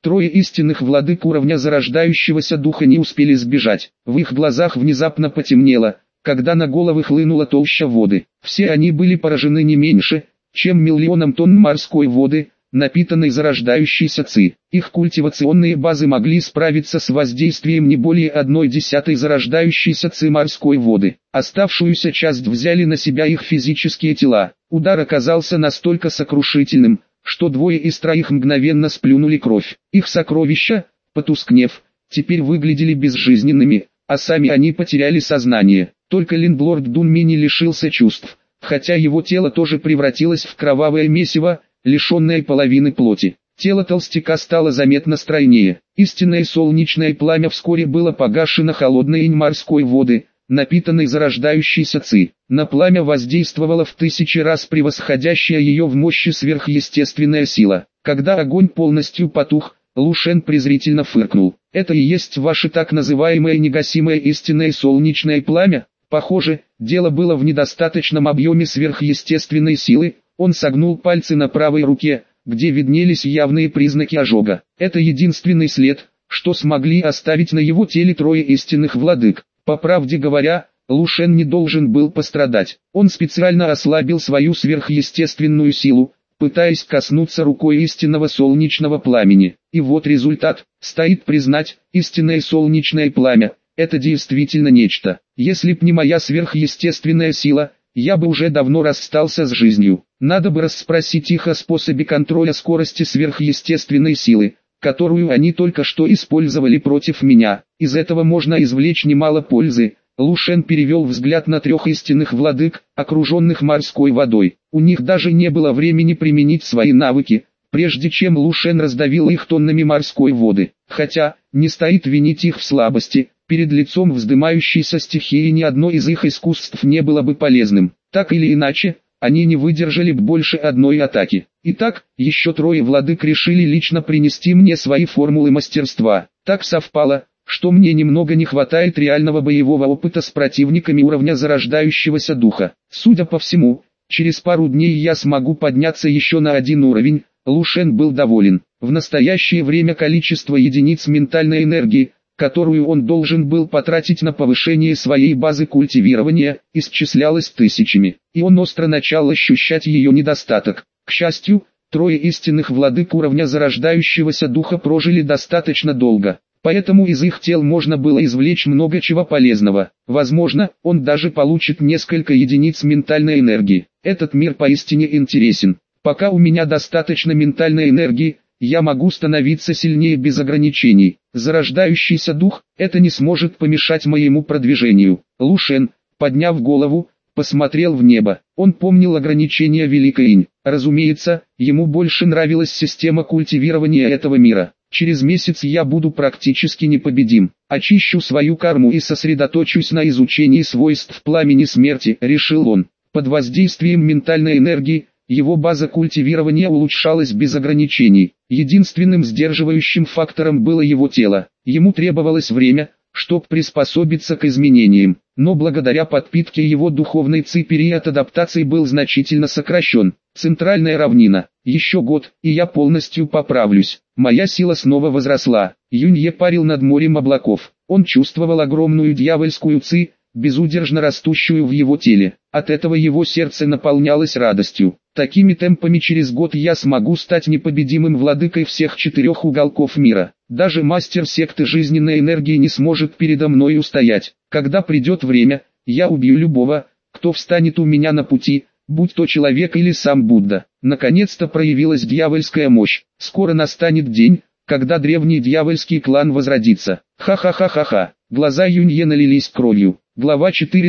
Трое истинных владык уровня зарождающегося духа не успели сбежать. В их глазах внезапно потемнело, когда на головы хлынула толща воды. Все они были поражены не меньше, чем миллионом тонн морской воды, напитанной зарождающейся ци. Их культивационные базы могли справиться с воздействием не более 1/10 зарождающейся ци морской воды. Оставшуюся часть взяли на себя их физические тела. Удар оказался настолько сокрушительным, что двое из троих мгновенно сплюнули кровь. Их сокровища, потускнев, теперь выглядели безжизненными, а сами они потеряли сознание. Только Линдлорд Дунми не лишился чувств, хотя его тело тоже превратилось в кровавое месиво, лишенное половины плоти. Тело толстяка стало заметно стройнее. Истинное солнечное пламя вскоре было погашено холодной инь морской воды, напитанной зарождающейся ци. На пламя воздействовала в 1000 раз превосходящая ее в мощи сверхъестественная сила. Когда огонь полностью потух, Лу Шен презрительно фыркнул. «Это и есть ваше так называемое негасимое истинное солнечное пламя?» Похоже, дело было в недостаточном объеме сверхъестественной силы. Он согнул пальцы на правой руке, где виднелись явные признаки ожога. Это единственный след, что смогли оставить на его теле трое истинных владык. По правде говоря, Лу Шен не должен был пострадать. Он специально ослабил свою сверхъестественную силу, пытаясь коснуться рукой истинного солнечного пламени. И вот результат. Стоит признать, истинное солнечное пламя – это действительно нечто. Если б не моя сверхъестественная сила, я бы уже давно расстался с жизнью. Надо бы расспросить их о способе контроля скорости сверхъестественной силы, которую они только что использовали против меня. Из этого можно извлечь немало пользы. Лу Шен перевел взгляд на трех истинных владык, окруженных морской водой. У них даже не было времени применить свои навыки, прежде чем Лу Шен раздавил их тоннами морской воды. Хотя, не стоит винить их в слабости, перед лицом вздымающейся стихии ни одно из их искусств не было бы полезным. Так или иначе, они не выдержали бы больше одной атаки. Итак, еще трое владык решили лично принести мне свои формулы мастерства. Так совпало, что мне немного не хватает реального боевого опыта с противниками уровня зарождающегося духа. Судя по всему, через пару дней я смогу подняться еще на один уровень. Лу Шен был доволен. В настоящее время количество единиц ментальной энергии, которую он должен был потратить на повышение своей базы культивирования, исчислялось тысячами, и он остро начал ощущать ее недостаток. К счастью, трое истинных владык уровня зарождающегося духа прожили достаточно долго, поэтому из их тел можно было извлечь много чего полезного. Возможно, он даже получит несколько единиц ментальной энергии. Этот мир поистине интересен. Пока у меня достаточно ментальной энергии, я могу становиться сильнее без ограничений. Зарождающийся дух, это не сможет помешать моему продвижению. Лу Шен, подняв голову, посмотрел в небо. Он помнил ограничения Великой Инь. Разумеется, ему больше нравилась система культивирования этого мира. Через месяц я буду практически непобедим. Очищу свою карму и сосредоточусь на изучении свойств пламени смерти, решил он. Под воздействием ментальной энергии, его база культивирования улучшалась без ограничений. Единственным сдерживающим фактором было его тело. Ему требовалось время, чтобы приспособиться к изменениям. Но благодаря подпитке его духовной ци период адаптации был значительно сокращен. Центральная равнина. Еще год, и я полностью поправлюсь. Моя сила снова возросла. Юнье парил над морем облаков. Он чувствовал огромную дьявольскую ци, безудержно растущую в его теле. От этого его сердце наполнялось радостью. Такими темпами через год я смогу стать непобедимым владыкой всех 4 уголков мира. Даже мастер секты жизненной энергии не сможет передо мной устоять. Когда придет время, я убью любого, кто встанет у меня на пути, будь то человек или сам Будда. Наконец-то проявилась дьявольская мощь. Скоро настанет день, когда древний дьявольский клан возродится. Ха-ха-ха-ха-ха. Глаза Юнье налились кровью. Глава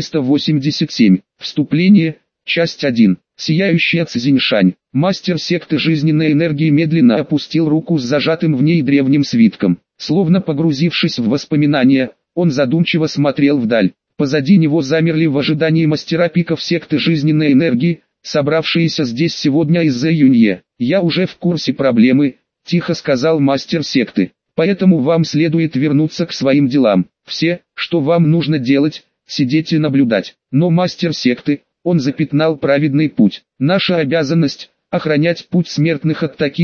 487. Вступление. Часть 1. Сияющая Цзиньшань. Мастер секты жизненной энергии медленно опустил руку с зажатым в ней древним свитком. Словно погрузившись в воспоминания, он задумчиво смотрел вдаль. Позади него замерли в ожидании мастера пиков секты жизненной энергии, собравшиеся здесь сегодня из-за Юнье. «Я уже в курсе проблемы», – тихо сказал мастер секты. «Поэтому вам следует вернуться к своим делам. Все, что вам нужно делать, сидеть и наблюдать». Но мастер секты, он запятнал праведный путь. Наша обязанность – охранять путь смертных от таких,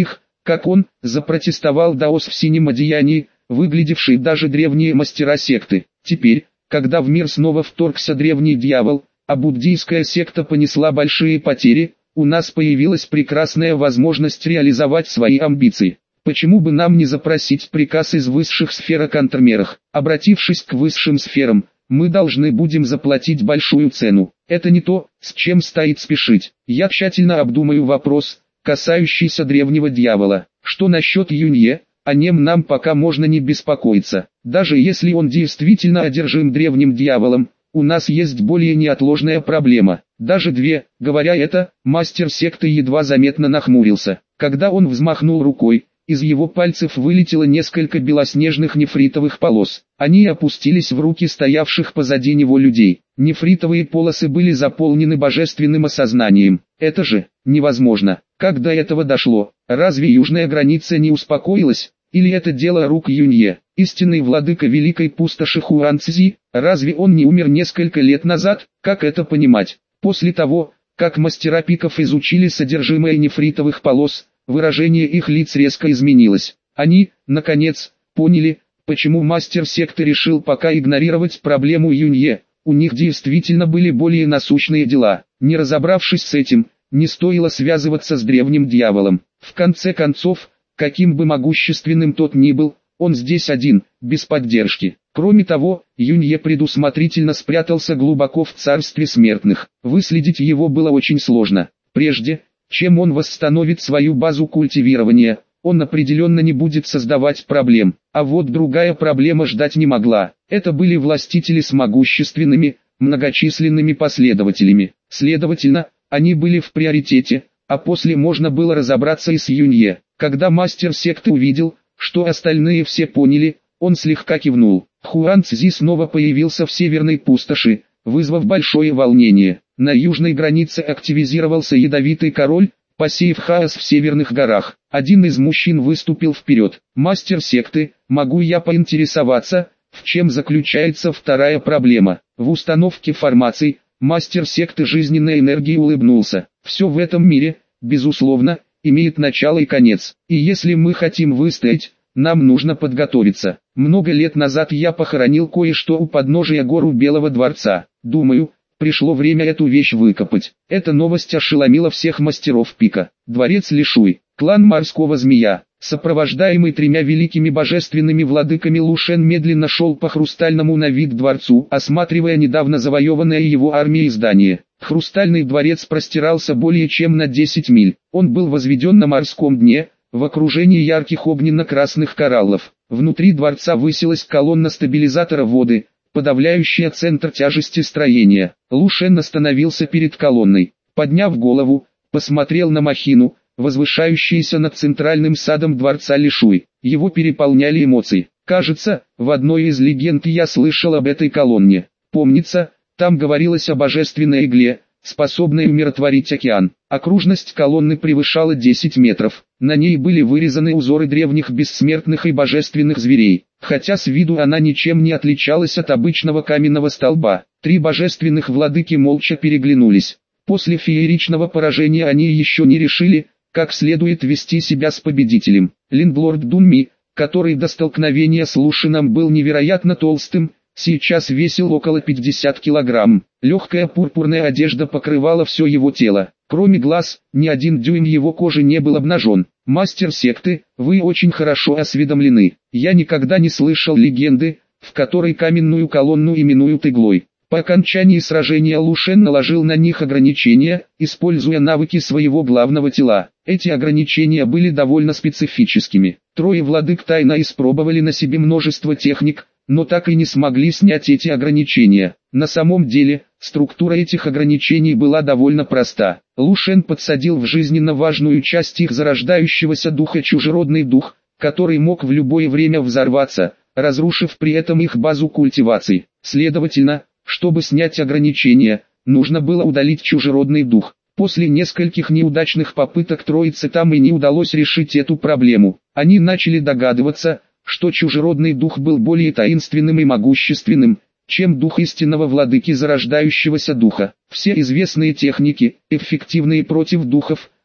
как он, запротестовал даос в синем одеянии, выглядевший даже древние мастера секты. Теперь, когда в мир снова вторгся древний дьявол, а буддийская секта понесла большие потери, у нас появилась прекрасная возможность реализовать свои амбиции. Почему бы нам не запросить приказ из высших сфер о контрмерах? Обратившись к высшим сферам, мы должны будем заплатить большую цену. Это не то, с чем стоит спешить. Я тщательно обдумаю вопрос, касающийся древнего дьявола. Что насчет Юнье? О нем нам пока можно не беспокоиться. Даже если он действительно одержим древним дьяволом, у нас есть более неотложная проблема. Даже две. Говоря это, мастер секты едва заметно нахмурился. Когда он взмахнул рукой, из его пальцев вылетело несколько белоснежных нефритовых полос. Они опустились в руки стоявших позади него людей. Нефритовые полосы были заполнены божественным осознанием. Это же невозможно. Как до этого дошло? Разве южная граница не успокоилась? Или это дело рук Юнье? Истинный владыка великой пустоши Хуанцзи? Разве он не умер несколько лет назад? Как это понимать? После того, как мастера пиков изучили содержимое нефритовых полос, выражение их лиц резко изменилось. Они, наконец, поняли, почему мастер секты решил пока игнорировать проблему Юнье. У них действительно были более насущные дела. Не разобравшись с этим, не стоило связываться с древним дьяволом. В конце концов, каким бы могущественным тот ни был, он здесь один, без поддержки. Кроме того, Юнье предусмотрительно спрятался глубоко в царстве смертных. Выследить его было очень сложно. Прежде, чем он восстановит свою базу культивирования, он определенно не будет создавать проблем. А вот другая проблема ждать не могла. Это были властители с могущественными, многочисленными последователями. Следовательно, они были в приоритете, а после можно было разобраться и с Юнье. Когда мастер секты увидел, что остальные все поняли, он слегка кивнул. Хуанцзи снова появился в северной пустоши, вызвав большое волнение. На южной границе активизировался ядовитый король, посеяв хаос в северных горах. Один из мужчин выступил вперед. «Мастер секты, могу я поинтересоваться, в чем заключается вторая проблема?» В установке формаций, мастер секты жизненной энергии улыбнулся. «Все в этом мире, безусловно, имеет начало и конец. И если мы хотим выстоять, нам нужно подготовиться. Много лет назад я похоронил кое-что у подножия гор у Белого дворца. Думаю, пришло время эту вещь выкопать». Эта новость ошеломила всех мастеров пика. Дворец Лишуй, клан морского змея, сопровождаемый тремя великими божественными владыками, Лушен медленно шел по хрустальному на вид дворцу, осматривая недавно завоеванное его армией здание. Хрустальный дворец простирался более чем на 10 миль. Он был возведен на морском дне, в окружении ярких огненно-красных кораллов. Внутри дворца высилась колонна стабилизатора воды, подавляющая центр тяжести строения. Лушен остановился перед колонной. Подняв голову, посмотрел на махину, возвышающуюся над центральным садом дворца Лишуй. Его переполняли эмоции. Кажется, в одной из легенд я слышал об этой колонне. Помнится, там говорилось о божественной игле, способной умиротворить океан. Окружность колонны превышала 10 метров. На ней были вырезаны узоры древних бессмертных и божественных зверей, хотя с виду она ничем не отличалась от обычного каменного столба. Три божественных владыки молча переглянулись. После фееричного поражения они еще не решили, как следует вести себя с победителем. Линдлорд Дунми, который до столкновения с Лушином был невероятно толстым, сейчас весил около 50 килограмм. Легкая пурпурная одежда покрывала все его тело. Кроме глаз, ни один дюйм его кожи не был обнажен. «Мастер секты, вы очень хорошо осведомлены. Я никогда не слышал легенды, в которой каменную колонну именуют иглой». По окончании сражения Лушен наложил на них ограничения, используя навыки своего главного тела. Эти ограничения были довольно специфическими. Трое владык тайно испробовали на себе множество техник, но так и не смогли снять эти ограничения. На самом деле, структура этих ограничений была довольно проста. Лушен подсадил в жизненно важную часть их зарождающегося духа чужеродный дух, который мог в любое время взорваться, разрушив при этом их базу культивации. Следовательно, чтобы снять ограничения, нужно было удалить чужеродный дух. После нескольких неудачных попыток троице там и не удалось решить эту проблему. Они начали догадываться, что чужеродный дух был более таинственным и могущественным, чем дух истинного владыки зарождающегося духа. Все известные техники, эффективные против духов,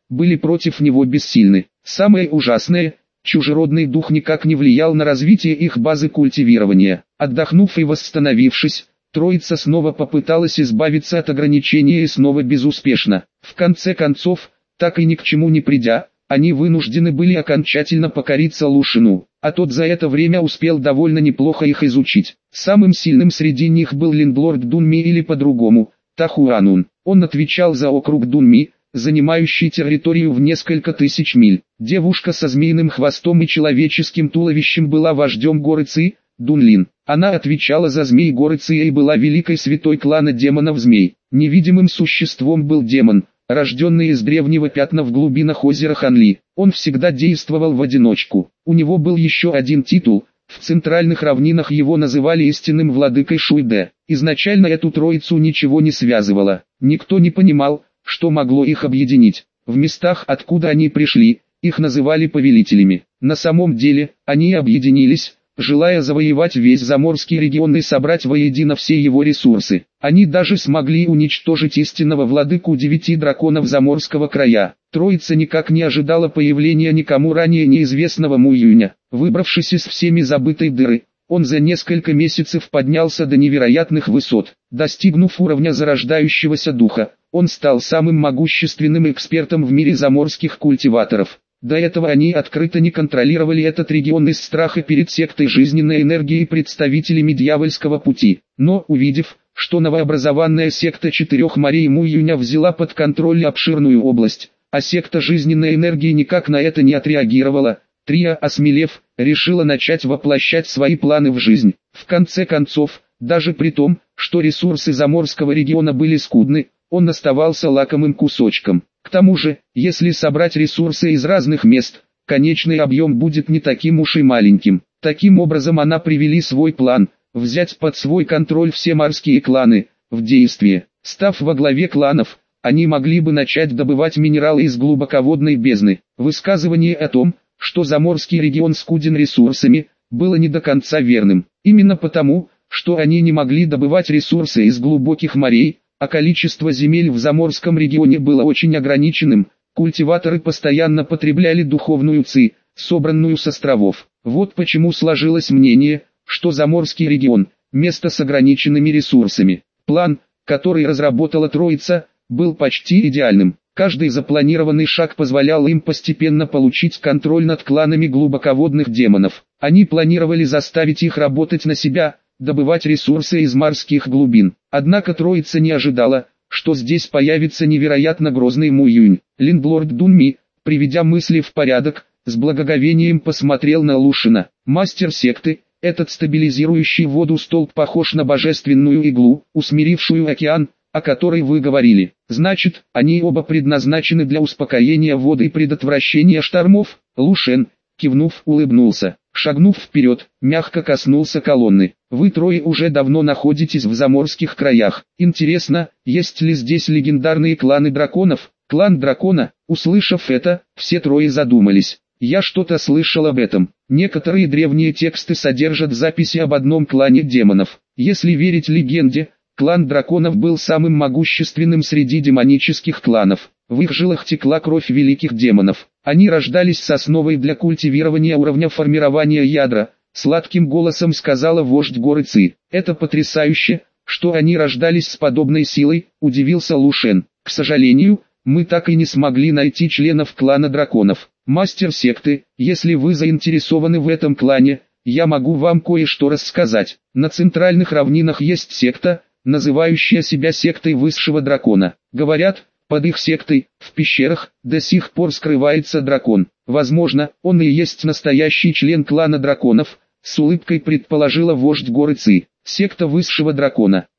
были против него бессильны. Самое ужасное, чужеродный дух никак не влиял на развитие их базы культивирования. Отдохнув и восстановившись, троица снова попыталась избавиться от ограничения и снова безуспешно. В конце концов, так и ни к чему не придя, они вынуждены были окончательно покориться Лушину, а тот за это время успел довольно неплохо их изучить. Самым сильным среди них был лендлорд Дунми или по-другому, Тахуанун. Он отвечал за округ Дунми, занимающий территорию в несколько тысяч миль. Девушка со змеиным хвостом и человеческим туловищем была вождем горы Ци, Дунлин. Она отвечала за змей горы Ци и была великой святой клана демонов-змей. Невидимым существом был демон, рожденный из древнего пятна в глубинах озера Ханли. Он всегда действовал в одиночку. У него был еще один титул, в центральных равнинах его называли истинным владыкой Шуйде. Изначально эту троицу ничего не связывало. Никто не понимал, что могло их объединить. В местах, откуда они пришли, их называли повелителями. На самом деле, они объединились, желая завоевать весь Заморский регион и собрать воедино все его ресурсы. Они даже смогли уничтожить истинного владыку 9 драконов Заморского края. Троица никак не ожидала появления никому ранее неизвестного Муюня. Выбравшись из всеми забытой дыры, он за несколько месяцев поднялся до невероятных высот. Достигнув уровня зарождающегося духа, он стал самым могущественным экспертом в мире заморских культиваторов. До этого они открыто не контролировали этот регион из страха перед сектой жизненной энергии и представителями дьявольского пути. Но, увидев, что новообразованная секта Четырех морей Муюня взяла под контроль обширную область, а секта жизненной энергии никак на это не отреагировала, Трио, осмелев, решила начать воплощать свои планы в жизнь. В конце концов, даже при том, что ресурсы Заморского региона были скудны, он оставался лакомым кусочком. К тому же, если собрать ресурсы из разных мест, конечный объем будет не таким уж и маленьким. Таким образом она привели свой план, взять под свой контроль все морские кланы, в действие. Став во главе кланов, они могли бы начать добывать минералы из глубоководной бездны. Высказывание о том, что Заморский регион скуден ресурсами, было не до конца верным. Именно потому, что они не могли добывать ресурсы из глубоких морей, а количество земель в Заморском регионе было очень ограниченным, культиваторы постоянно потребляли духовную ци, собранную с островов. Вот почему сложилось мнение, что Заморский регион – место с ограниченными ресурсами. План, который разработала троица, был почти идеальным. Каждый запланированный шаг позволял им постепенно получить контроль над кланами глубоководных демонов. Они планировали заставить их работать на себя, добывать ресурсы из морских глубин. Однако троица не ожидала, что здесь появится невероятно грозный Муюнь. Лендлорд Дунми, приведя мысли в порядок, с благоговением посмотрел на Лушина. Мастер секты, этот стабилизирующий воду столб похож на божественную иглу, усмирившую океан, о которой вы говорили. Значит, они оба предназначены для успокоения воды и предотвращения штормов? Лушен, кивнув, улыбнулся. Шагнув вперед, мягко коснулся колонны. Вы трое уже давно находитесь в заморских краях. Интересно, есть ли здесь легендарные кланы драконов? Клан дракона, услышав это, все трое задумались. Я что-то слышал об этом. Некоторые древние тексты содержат записи об одном клане демонов. Если верить легенде, клан драконов был самым могущественным среди демонических кланов. В их жилах текла кровь великих демонов. Они рождались с основой для культивирования уровня формирования ядра, сладким голосом сказала вождь горы Ци. Это потрясающе, что они рождались с подобной силой, удивился Лушен. К сожалению, мы так и не смогли найти членов клана драконов. Мастер секты, если вы заинтересованы в этом клане, я могу вам кое-что рассказать. На центральных равнинах есть секта, называющая себя сектой высшего дракона. Говорят, под их сектой, в пещерах, до сих пор скрывается дракон. Возможно, он и есть настоящий член клана драконов, с улыбкой предположила вождь горы Ци. Секта высшего дракона.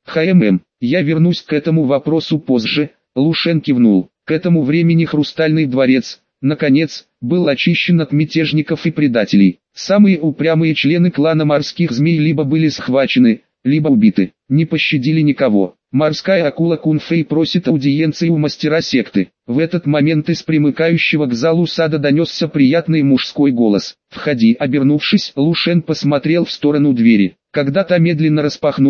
Я вернусь к этому вопросу позже. Лушен кивнул. К этому времени Хрустальный дворец, наконец, был очищен от мятежников и предателей. Самые упрямые члены клана морских змей либо были схвачены, либо убиты. Не пощадили никого. Морская акула Кунфэй просит аудиенции у мастера секты. В этот момент из примыкающего к залу сада донесся приятный мужской голос. «Входи». Обернувшись, Лушен посмотрел в сторону двери. Когда та медленно распахнулись,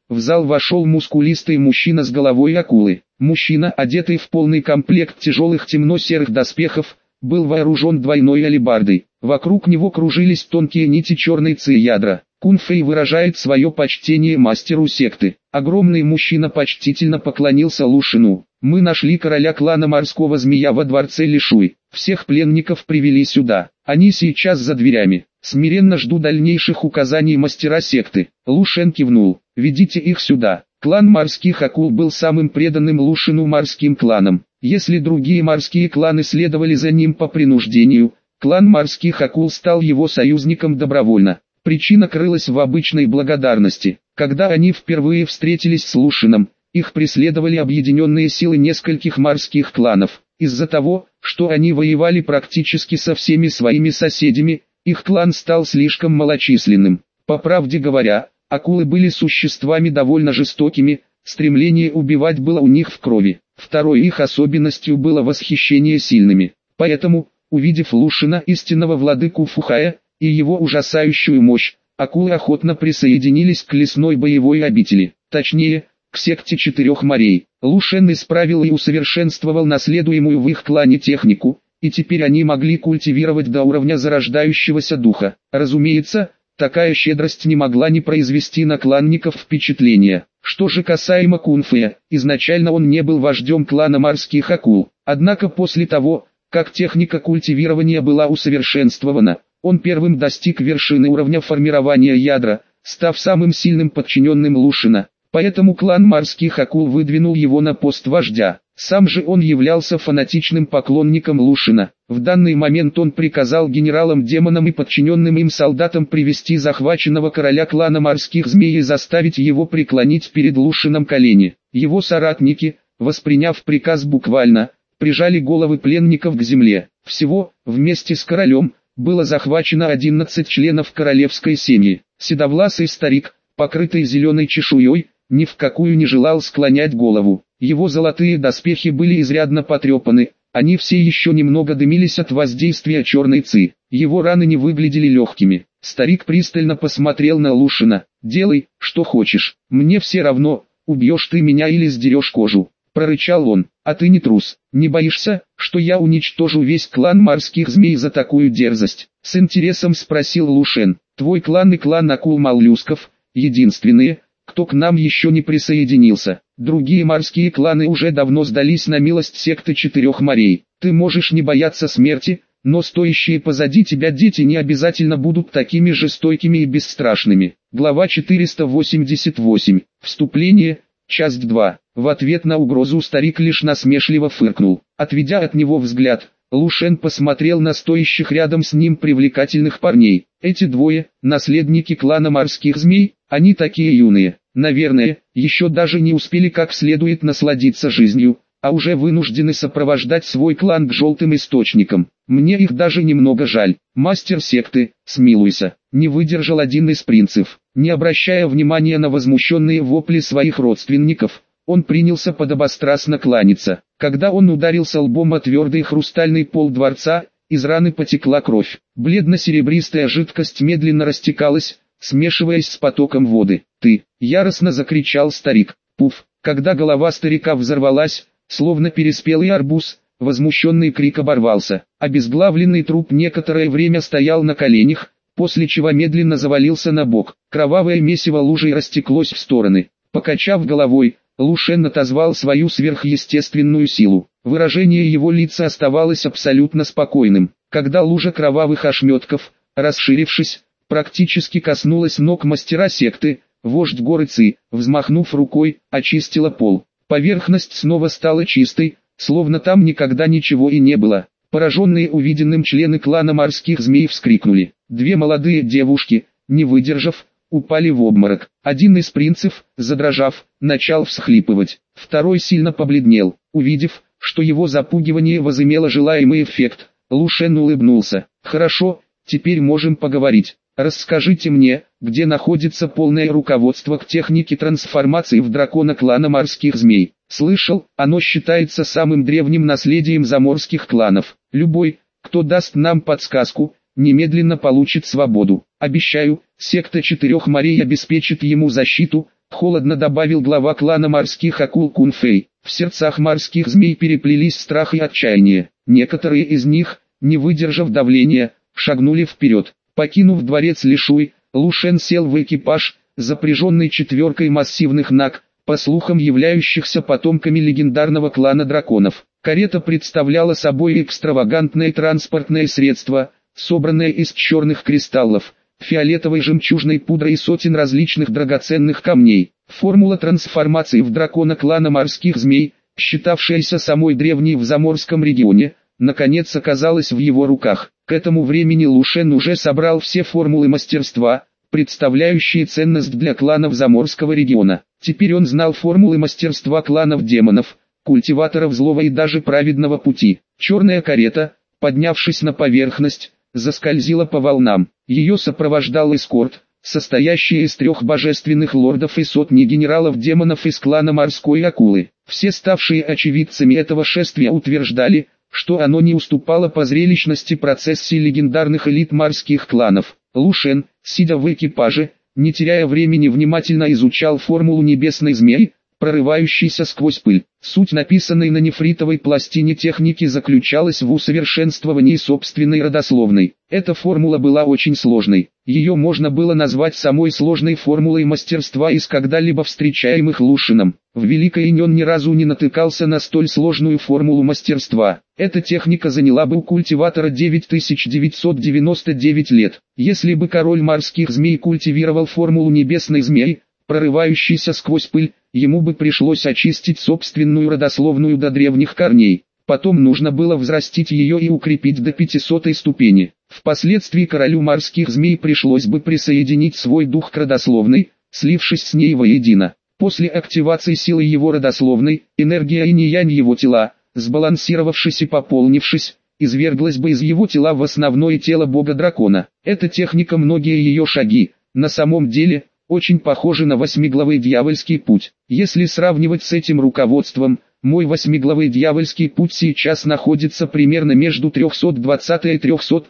в зал вошел мускулистый мужчина с головой акулы. Мужчина, одетый в полный комплект тяжелых темно-серых доспехов, был вооружен двойной алебардой. Вокруг него кружились тонкие нити черной ци-ядра. Кун-Фэй выражает свое почтение мастеру секты. Огромный мужчина почтительно поклонился Лушину. «Мы нашли короля клана морского змея во дворце Лишуй. Всех пленников привели сюда. Они сейчас за дверями. Смиренно жду дальнейших указаний мастера секты». Лушен кивнул. «Ведите их сюда». Клан морских акул был самым преданным Лушину морским кланом. Если другие морские кланы следовали за ним по принуждению, клан морских акул стал его союзником добровольно. Причина крылась в обычной благодарности. Когда они впервые встретились с Лушином, их преследовали объединенные силы нескольких морских кланов. Из-за того, что они воевали практически со всеми своими соседями, их клан стал слишком малочисленным. По правде говоря, акулы были существами довольно жестокими, стремление убивать было у них в крови. Второй их особенностью было восхищение сильными. Поэтому, увидев Лушина, истинного владыку Фухая, и его ужасающую мощь, акулы охотно присоединились к лесной боевой обители, точнее, к секте четырех морей. Лушен исправил и усовершенствовал наследуемую в их клане технику, и теперь они могли культивировать до уровня зарождающегося духа. Разумеется, такая щедрость не могла не произвести на кланников впечатления. Что же касаемо Кун-Фэя, изначально он не был вождем клана морских акул, однако после того, как техника культивирования была усовершенствована, он первым достиг вершины уровня формирования ядра, став самым сильным подчиненным Лушина. Поэтому клан морских акул выдвинул его на пост вождя. Сам же он являлся фанатичным поклонником Лушина. В данный момент он приказал генералам-демонам и подчиненным им солдатам привести захваченного короля клана морских змей и заставить его преклонить перед Лушином колени. Его соратники, восприняв приказ буквально, прижали головы пленников к земле. Всего, вместе с королем, было захвачено 11 членов королевской семьи. Седовласый старик, покрытый зеленой чешуей, ни в какую не желал склонять голову. Его золотые доспехи были изрядно потрепаны, они все еще немного дымились от воздействия черной ци. Его раны не выглядели легкими. Старик пристально посмотрел на Лушина. «Делай, что хочешь, мне все равно, убьешь ты меня или сдерешь кожу», — прорычал он. «А ты не трус, не боишься, что я уничтожу весь клан морских змей за такую дерзость?» — с интересом спросил Лушен. «Твой клан и клан акул-моллюсков — единственные, кто к нам еще не присоединился. Другие морские кланы уже давно сдались на милость секты четырех морей. Ты можешь не бояться смерти, но стоящие позади тебя дети не обязательно будут такими же стойкими и бесстрашными». Глава 488. Вступление. Часть 2. В ответ на угрозу старик лишь насмешливо фыркнул. Отведя от него взгляд, Лушен посмотрел на стоящих рядом с ним привлекательных парней. Эти двое, наследники клана морских змей, они такие юные, наверное, еще даже не успели как следует насладиться жизнью, а уже вынуждены сопровождать свой клан к желтым источникам. Мне их даже немного жаль. Мастер секты, смилуйся, не выдержал один из принцев. Не обращая внимания на возмущенные вопли своих родственников, он принялся подобострастно кланяться. Когда он ударился лбом о твердый хрустальный пол дворца, из раны потекла кровь. Бледно-серебристая жидкость медленно растекалась, смешиваясь с потоком воды. «Ты!» — яростно закричал старик. Пуф! Когда голова старика взорвалась, словно переспелый арбуз, возмущенный крик оборвался. Обезглавленный труп некоторое время стоял на коленях, после чего медленно завалился на бок. Кровавое месиво лужей растеклось в стороны. Покачав головой, Лушен отозвал свою сверхъестественную силу. Выражение его лица оставалось абсолютно спокойным. Когда лужа кровавых ошметков, расширившись, практически коснулась ног мастера секты, вождь горы Ци, взмахнув рукой, очистила пол. Поверхность снова стала чистой, словно там никогда ничего и не было. Пораженные увиденным члены клана морских змей вскрикнули. Две молодые девушки, не выдержав, упали в обморок. Один из принцев, задрожав, начал всхлипывать. Второй сильно побледнел. Увидев, что его запугивание возымело желаемый эффект, Лушен улыбнулся. «Хорошо, теперь можем поговорить. Расскажите мне, где находится полное руководство к технике трансформации в дракона клана морских змей. Слышал, оно считается самым древним наследием заморских кланов. Любой, кто даст нам подсказку, немедленно получит свободу. Обещаю, секта четырех морей обеспечит ему защиту, холодно добавил глава клана морских акул Кунфэй. В сердцах морских змей переплелись страх и отчаяние. Некоторые из них, не выдержав давления, шагнули вперед. Покинув дворец Лишуй, Лу Шен сел в экипаж, запряженный 4 массивных наг, по слухам являющихся потомками легендарного клана драконов. Карета представляла собой экстравагантное транспортное средство, собранное из черных кристаллов, фиолетовой жемчужной пудры и сотен различных драгоценных камней. Формула трансформации в дракона клана морских змей, считавшаяся самой древней в Заморском регионе, наконец оказалась в его руках. К этому времени Лу Шен уже собрал все формулы мастерства, представляющие ценность для кланов Заморского региона. Теперь он знал формулы мастерства кланов демонов, культиваторов злого и даже праведного пути. Черная карета, поднявшись на поверхность, заскользила по волнам. Ее сопровождал эскорт, состоящий из 3 божественных лордов и сотни генералов-демонов из клана морской акулы. Все ставшие очевидцами этого шествия утверждали, что оно не уступало по зрелищности процессии легендарных элит морских кланов. Лу Шен, сидя в экипаже, не теряя времени, внимательно изучал формулу небесной змеи, прорывающейся сквозь пыль. Суть написанной на нефритовой пластине техники заключалась в усовершенствовании собственной родословной. Эта формула была очень сложной. Ее можно было назвать самой сложной формулой мастерства из когда-либо встречаемых Лу Шеном. В Великой Инь он ни разу не натыкался на столь сложную формулу мастерства. Эта техника заняла бы у культиватора 9999 лет. Если бы король морских змей культивировал формулу небесной змеи, прорывающейся сквозь пыль, ему бы пришлось очистить собственную родословную до древних корней. Потом нужно было взрастить ее и укрепить до 500-й ступени. Впоследствии королю морских змей пришлось бы присоединить свой дух к родословной, слившись с ней воедино. После активации силы его родословной, энергия инь-янь его тела, сбалансировавшись и пополнившись, изверглась бы из его тела в основное тело бога-дракона. Эта техника, многие ее шаги, на самом деле, очень похожи на 8-главый дьявольский путь. Если сравнивать с этим руководством, мой 8-главый дьявольский путь сейчас находится примерно между 320 и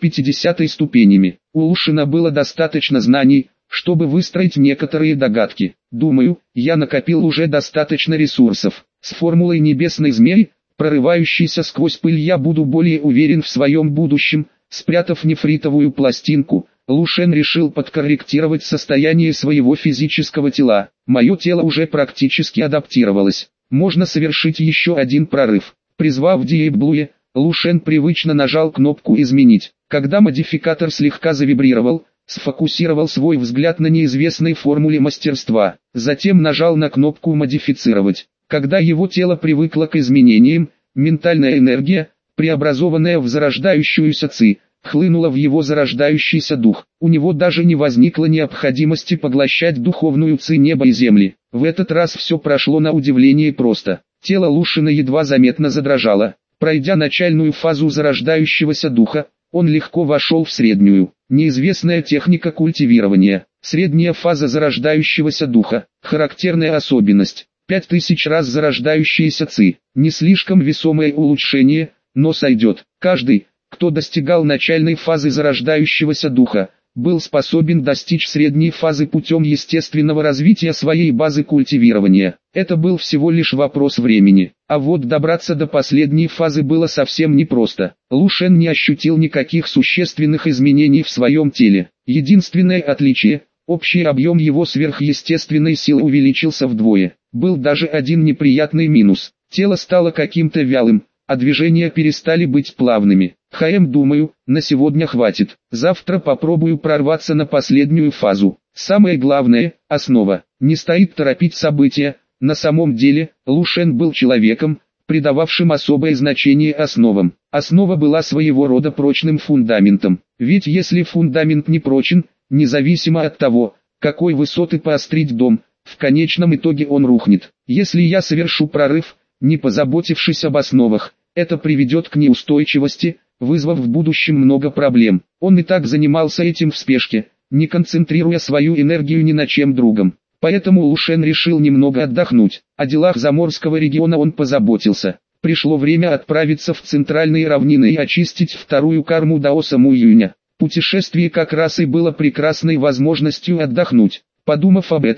350 ступенями. У Лу Шена было достаточно знаний, чтобы выстроить некоторые догадки. Думаю, я накопил уже достаточно ресурсов. С формулой небесной змеи, прорывающейся сквозь пыль, я буду более уверен в своем будущем. Спрятав нефритовую пластинку, Лу Шен решил подкорректировать состояние своего физического тела. Мое тело уже практически адаптировалось. Можно совершить еще один прорыв. Призвав Диэблуе, Лу Шен привычно нажал кнопку «Изменить». Когда модификатор слегка завибрировал, сфокусировал свой взгляд на неизвестной формуле мастерства. Затем нажал на кнопку «Модифицировать». Когда его тело привыкло к изменениям, ментальная энергия, преобразованная в зарождающуюся ци, хлынула в его зарождающийся дух. У него даже не возникло необходимости поглощать духовную ци неба и земли. В этот раз все прошло на удивление просто. Тело Лу Шена едва заметно задрожало. Пройдя начальную фазу зарождающегося духа, он легко вошел в среднюю. Неизвестная техника культивирования. Средняя фаза зарождающегося духа. Характерная особенность. 5000 раз зарождающиеся ци. Не слишком весомое улучшение, но сойдет. Каждый, кто достигал начальной фазы зарождающегося духа, был способен достичь средней фазы путем естественного развития своей базы культивирования. Это был всего лишь вопрос времени. А вот добраться до последней фазы было совсем непросто. Лу Шен не ощутил никаких существенных изменений в своем теле. Единственное отличие – общий объем его сверхъестественной силы увеличился вдвое. Был даже один неприятный минус. Тело стало каким-то вялым, а движения перестали быть плавными. Думаю, на сегодня хватит. Завтра попробую прорваться на последнюю фазу. Самое главное – основа. Не стоит торопить события. На самом деле, Лу Шен был человеком, придававшим особое значение основам. Основа была своего рода прочным фундаментом. Ведь если фундамент не прочен, независимо от того, какой высоты поострить дом, в конечном итоге он рухнет. Если я совершу прорыв, не позаботившись об основах, это приведет к неустойчивости, вызвав в будущем много проблем. Он и так занимался этим в спешке, не концентрируя свою энергию ни на чем другом. Поэтому Лу Шен решил немного отдохнуть. О делах Заморского региона он позаботился. Пришло время отправиться в центральные равнины и очистить вторую карму Даоса Муюня. Путешествие как раз и было прекрасной возможностью отдохнуть. Подумав об этом,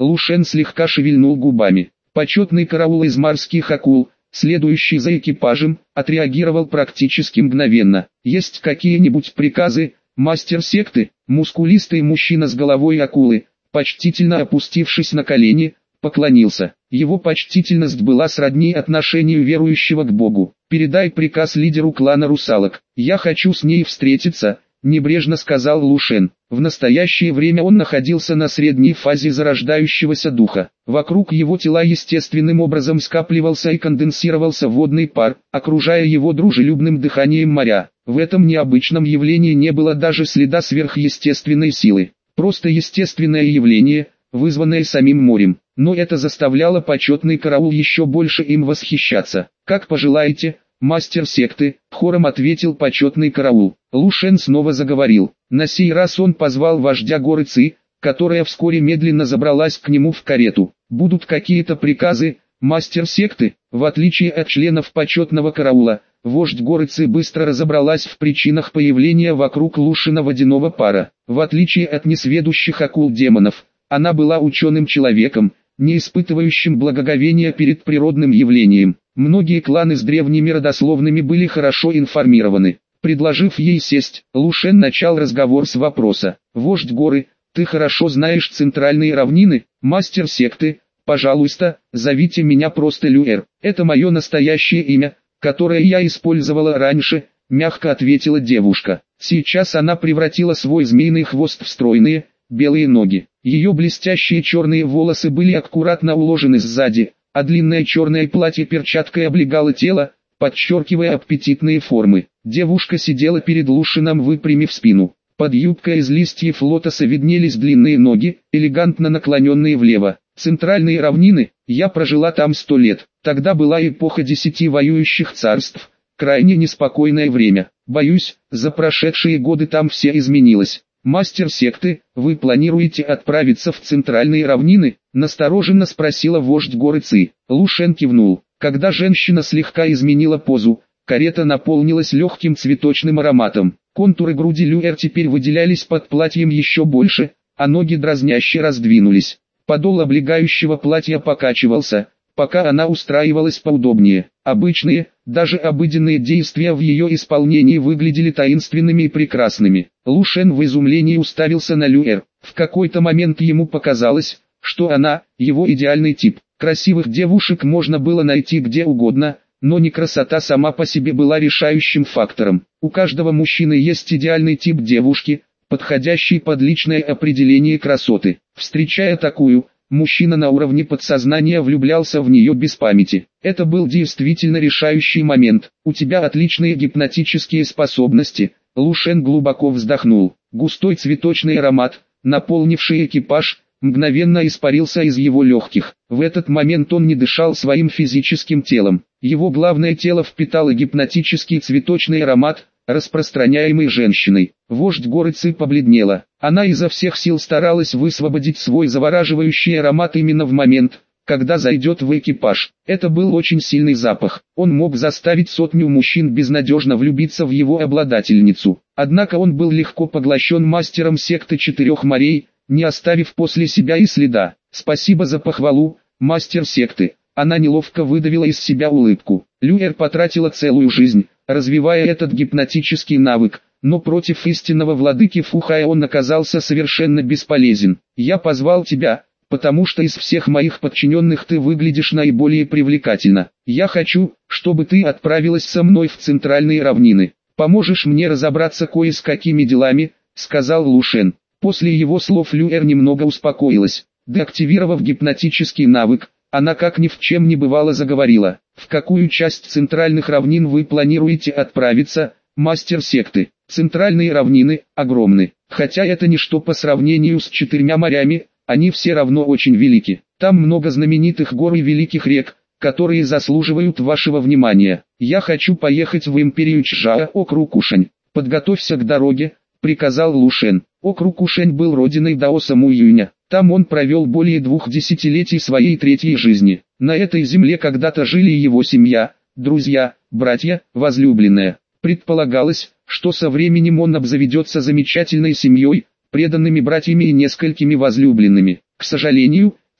Лушен слегка шевельнул губами. Почетный караул из морских акул, следующий за экипажем, отреагировал практически мгновенно. «Есть какие-нибудь приказы, мастер секты?» Мускулистый мужчина с головой акулы, почтительно опустившись на колени, поклонился. Его почтительность была сродни отношению верующего к Богу. «Передай приказ лидеру клана русалок. Я хочу с ней встретиться», — небрежно сказал Лушен. В настоящее время он находился на средней фазе зарождающегося духа. Вокруг его тела естественным образом скапливался и конденсировался водный пар, окружая его дружелюбным дыханием моря. В этом необычном явлении не было даже следа сверхъестественной силы. Просто естественное явление, вызванное самим морем. Но это заставляло почетный караул еще больше им восхищаться. «Как пожелаете, мастер секты», — хором ответил почетный караул. Лушен снова заговорил. На сей раз он позвал вождя горы Ци, которая вскоре медленно забралась к нему в карету. «Будут какие-то приказы, мастер секты?» В отличие от членов почетного караула, вождь горы Ци быстро разобралась в причинах появления вокруг Лушена водяного пара. В отличие от несведущих акул-демонов, она была ученым человеком, не испытывающим благоговения перед природным явлением. Многие кланы с древними родословными были хорошо информированы. Предложив ей сесть, Лушен начал разговор с вопроса. «Вождь горы, ты хорошо знаешь центральные равнины, мастер секты, пожалуйста, зовите меня просто Люэр. Это мое настоящее имя, которое я использовала раньше», — мягко ответила девушка. Сейчас она превратила свой змеиный хвост в стройные, белые ноги. Ее блестящие черные волосы были аккуратно уложены сзади, а длинное черное платье перчаткой облегало тело, подчеркивая аппетитные формы. Девушка сидела перед Лушеном, выпрямив спину. Под юбкой из листьев лотоса виднелись длинные ноги, элегантно наклоненные влево. Центральные равнины, я прожила там 100 лет. Тогда была эпоха 10 воюющих царств, крайне неспокойное время. Боюсь, за прошедшие годы там все изменилось. «Мастер секты, вы планируете отправиться в центральные равнины?» — настороженно спросила вождь горы Ци. Лушен кивнул. Когда женщина слегка изменила позу, карета наполнилась легким цветочным ароматом. Контуры груди Люэр теперь выделялись под платьем еще больше, а ноги дразняще раздвинулись. Подол облегающего платья покачивался, пока она устраивалась поудобнее. Обычные, даже обыденные действия в ее исполнении выглядели таинственными и прекрасными. Лушен в изумлении уставился на Люэр. В какой-то момент ему показалось, что она, его идеальный тип. Красивых девушек можно было найти где угодно, но не красота сама по себе была решающим фактором. У каждого мужчины есть идеальный тип девушки, подходящий под личное определение красоты. Встречая такую, мужчина на уровне подсознания влюблялся в нее без памяти. Это был действительно решающий момент. «У тебя отличные гипнотические способности», — Лушен глубоко вздохнул. Густой цветочный аромат, наполнивший экипаж, мгновенно испарился из его легких. В этот момент он не дышал своим физическим телом. Его главное тело впитало гипнотический цветочный аромат, распространяемый женщиной. Вождь горы Ци побледнела. Она изо всех сил старалась высвободить свой завораживающий аромат именно в момент, когда зайдет в экипаж. Это был очень сильный запах. Он мог заставить сотню мужчин безнадежно влюбиться в его обладательницу. Однако он был легко поглощен мастером секты Четырех морей, не оставив после себя и следа. «Спасибо за похвалу, мастер секты». Она неловко выдавила из себя улыбку. Люэр потратила целую жизнь, развивая этот гипнотический навык, но против истинного владыки Фухая он оказался совершенно бесполезен. «Я позвал тебя, потому что из всех моих подчиненных ты выглядишь наиболее привлекательно. Я хочу, чтобы ты отправилась со мной в центральные равнины. Поможешь мне разобраться кое с какими делами», — сказал Лушен. После его слов Люэр немного успокоилась. Деактивировав гипнотический навык, она как ни в чем не бывало заговорила. «В какую часть центральных равнин вы планируете отправиться, мастер секты?» «Центральные равнины огромны. Хотя это ничто по сравнению с 4 морями, они все равно очень велики. Там много знаменитых гор и великих рек, которые заслуживают вашего внимания. Я хочу поехать в империю Чжао, округ Ушань. Подготовься к дороге», — приказал Лушен. Округ Ушань был родиной Даоса Муюня. Там он провел более 2 десятилетий своей третьей жизни. На этой земле когда-то жили его семья, друзья, братья, возлюбленная. Предполагалось, что со временем он обзаведется замечательной семьей, преданными братьями и несколькими возлюбленными. К сожалению,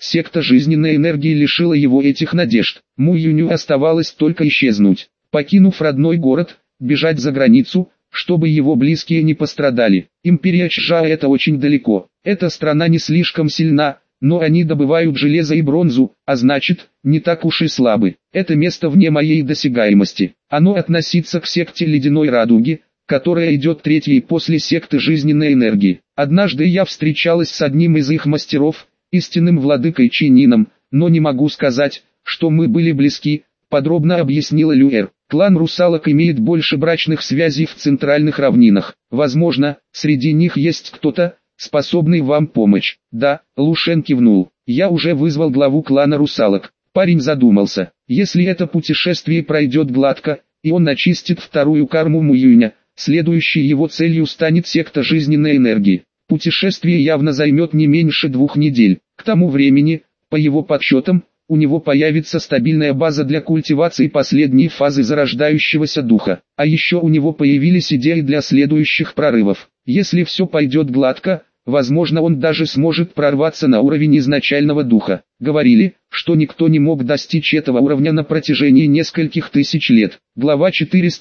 Секта жизненной энергии лишила его этих надежд. Му Юню оставалось только исчезнуть, покинув родной город, бежать за границу, чтобы его близкие не пострадали. Империя Чжа — это очень далеко. Эта страна не слишком сильна, но они добывают железо и бронзу, а значит, не так уж и слабы. Это место вне моей досягаемости. Оно относится к секте Ледяной Радуги, которая идет третьей после секты жизненной энергии. Однажды я встречалась с одним из их мастеров, истинным владыкой Чинином, но не могу сказать, что мы были близки, подробно объяснила Люэр. Клан русалок имеет больше брачных связей в центральных равнинах. Возможно, среди них есть кто-то, способный вам помочь. Да, Лушен кивнул. Я уже вызвал главу клана русалок. Парень задумался. Если это путешествие пройдет гладко, и он очистит вторую карму Муюня, следующей его целью станет секта жизненной энергии. Путешествие явно займет не меньше 2 недель. К тому времени, по его подсчетам, у него появится стабильная база для культивации последней фазы зарождающегося духа. А еще у него появились идеи для следующих прорывов. Если все пойдет гладко, возможно, он даже сможет прорваться на уровень изначального духа. Говорили, что никто не мог достичь этого уровня на протяжении нескольких тысяч лет. Глава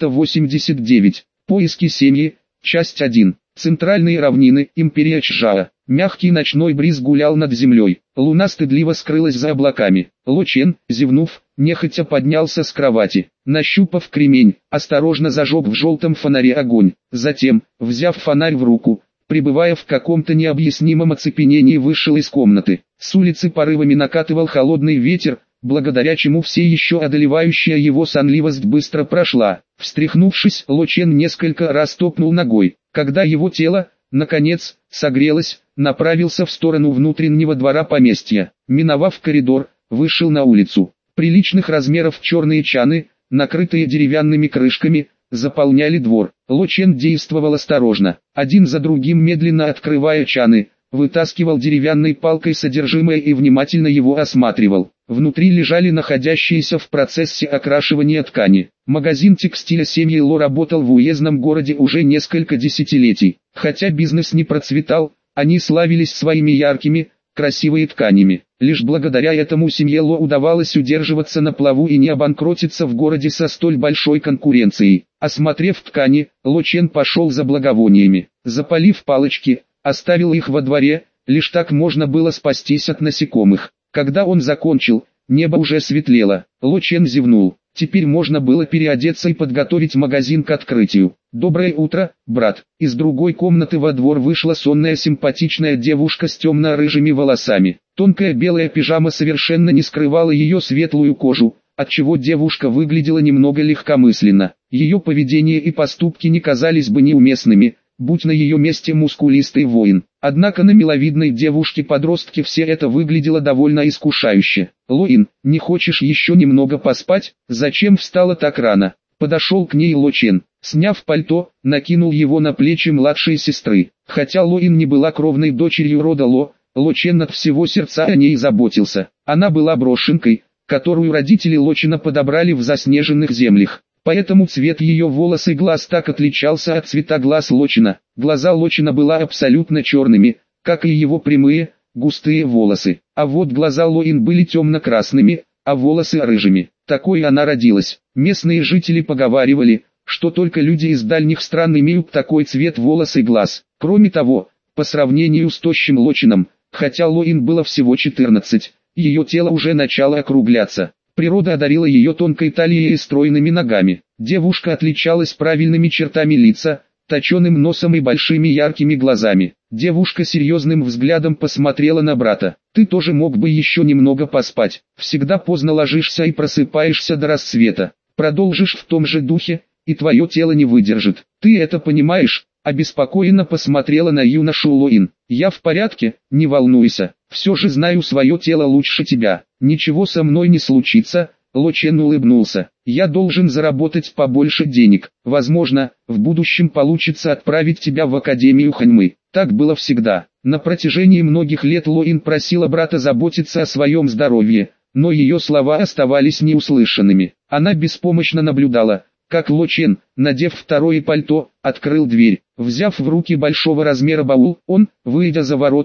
489. Поиски семьи. Часть 1. Центральные равнины. Империя Чжао. Мягкий ночной бриз гулял над землей. Луна стыдливо скрылась за облаками. Ло Чен, зевнув, нехотя поднялся с кровати. Нащупав кремень, осторожно зажег в желтом фонаре огонь. Затем, взяв фонарь в руку, пребывая в каком-то необъяснимом оцепенении, вышел из комнаты. С улицы порывами накатывал холодный ветер, благодаря чему все еще одолевающая его сонливость быстро прошла. Встряхнувшись, Ло Чен несколько раз топнул ногой. Когда его тело, наконец, согрелось, направился в сторону внутреннего двора поместья. Миновав коридор, вышел на улицу. Приличных размеров черные чаны, накрытые деревянными крышками, заполняли двор. Ло Чен действовал осторожно, один за другим медленно открывая чаны, вытаскивал деревянной палкой содержимое и внимательно его осматривал. Внутри лежали находящиеся в процессе окрашивания ткани. Магазин текстиля семьи Ло работал в уездном городе уже несколько десятилетий. Хотя бизнес не процветал, они славились своими яркими, красивыми тканями. Лишь благодаря этому семье Ло удавалось удерживаться на плаву и не обанкротиться в городе со столь большой конкуренцией. Осмотрев ткани, Ло Чен пошел за благовониями. Запалив палочки, оставил их во дворе, лишь так можно было спастись от насекомых. Когда он закончил, небо уже светлело. Ло Чен зевнул. Теперь можно было переодеться и подготовить магазин к открытию. «Доброе утро, брат». Из другой комнаты во двор вышла сонная симпатичная девушка с темно-рыжими волосами. Тонкая белая пижама совершенно не скрывала ее светлую кожу, отчего девушка выглядела немного легкомысленно. Ее поведение и поступки не казались бы неуместными, будь на ее месте мускулистый воин. Однако на миловидной девушке-подростке все это выглядело довольно искушающе. «Лоин, не хочешь еще немного поспать? Зачем встала так рано?» Подошел к ней Ло Чен. Сняв пальто, накинул его на плечи младшей сестры. Хотя Лоин не была кровной дочерью рода Ло Чен от всего сердца о ней заботился. Она была брошенкой, которую родители Ло Чена подобрали в заснеженных землях. Поэтому цвет ее волос и глаз так отличался от цвета глаз Ло Чена. Глаза Ло Чена были абсолютно черными, как и его прямые, густые волосы. А вот глаза Лоин были темно-красными, а волосы рыжими. Такой она родилась. Местные жители поговаривали, что только люди из дальних стран имеют такой цвет волос и глаз. Кроме того, по сравнению с тощим Ло Ченом, хотя Лоин было всего 14, ее тело уже начало округляться. Природа одарила ее тонкой талией и стройными ногами. Девушка отличалась правильными чертами лица, точеным носом и большими яркими глазами. Девушка серьезным взглядом посмотрела на брата. «Ты тоже мог бы еще немного поспать. Всегда поздно ложишься и просыпаешься до рассвета. Продолжишь в том же духе, и твое тело не выдержит. Ты это понимаешь?» Обеспокоенно посмотрела на юношу Лоин. «Я в порядке, не волнуйся. Все же знаю свое тело лучше тебя. Ничего со мной не случится». Ло Чен улыбнулся. «Я должен заработать побольше денег. Возможно, в будущем получится отправить тебя в Академию Ханьмы». Так было всегда. На протяжении многих лет Лоин просила брата заботиться о своем здоровье, но ее слова оставались неуслышанными. Она беспомощно наблюдала, как Ло Чен, надев второе пальто, открыл дверь. Взяв в руки большого размера баул, он, выйдя за ворота,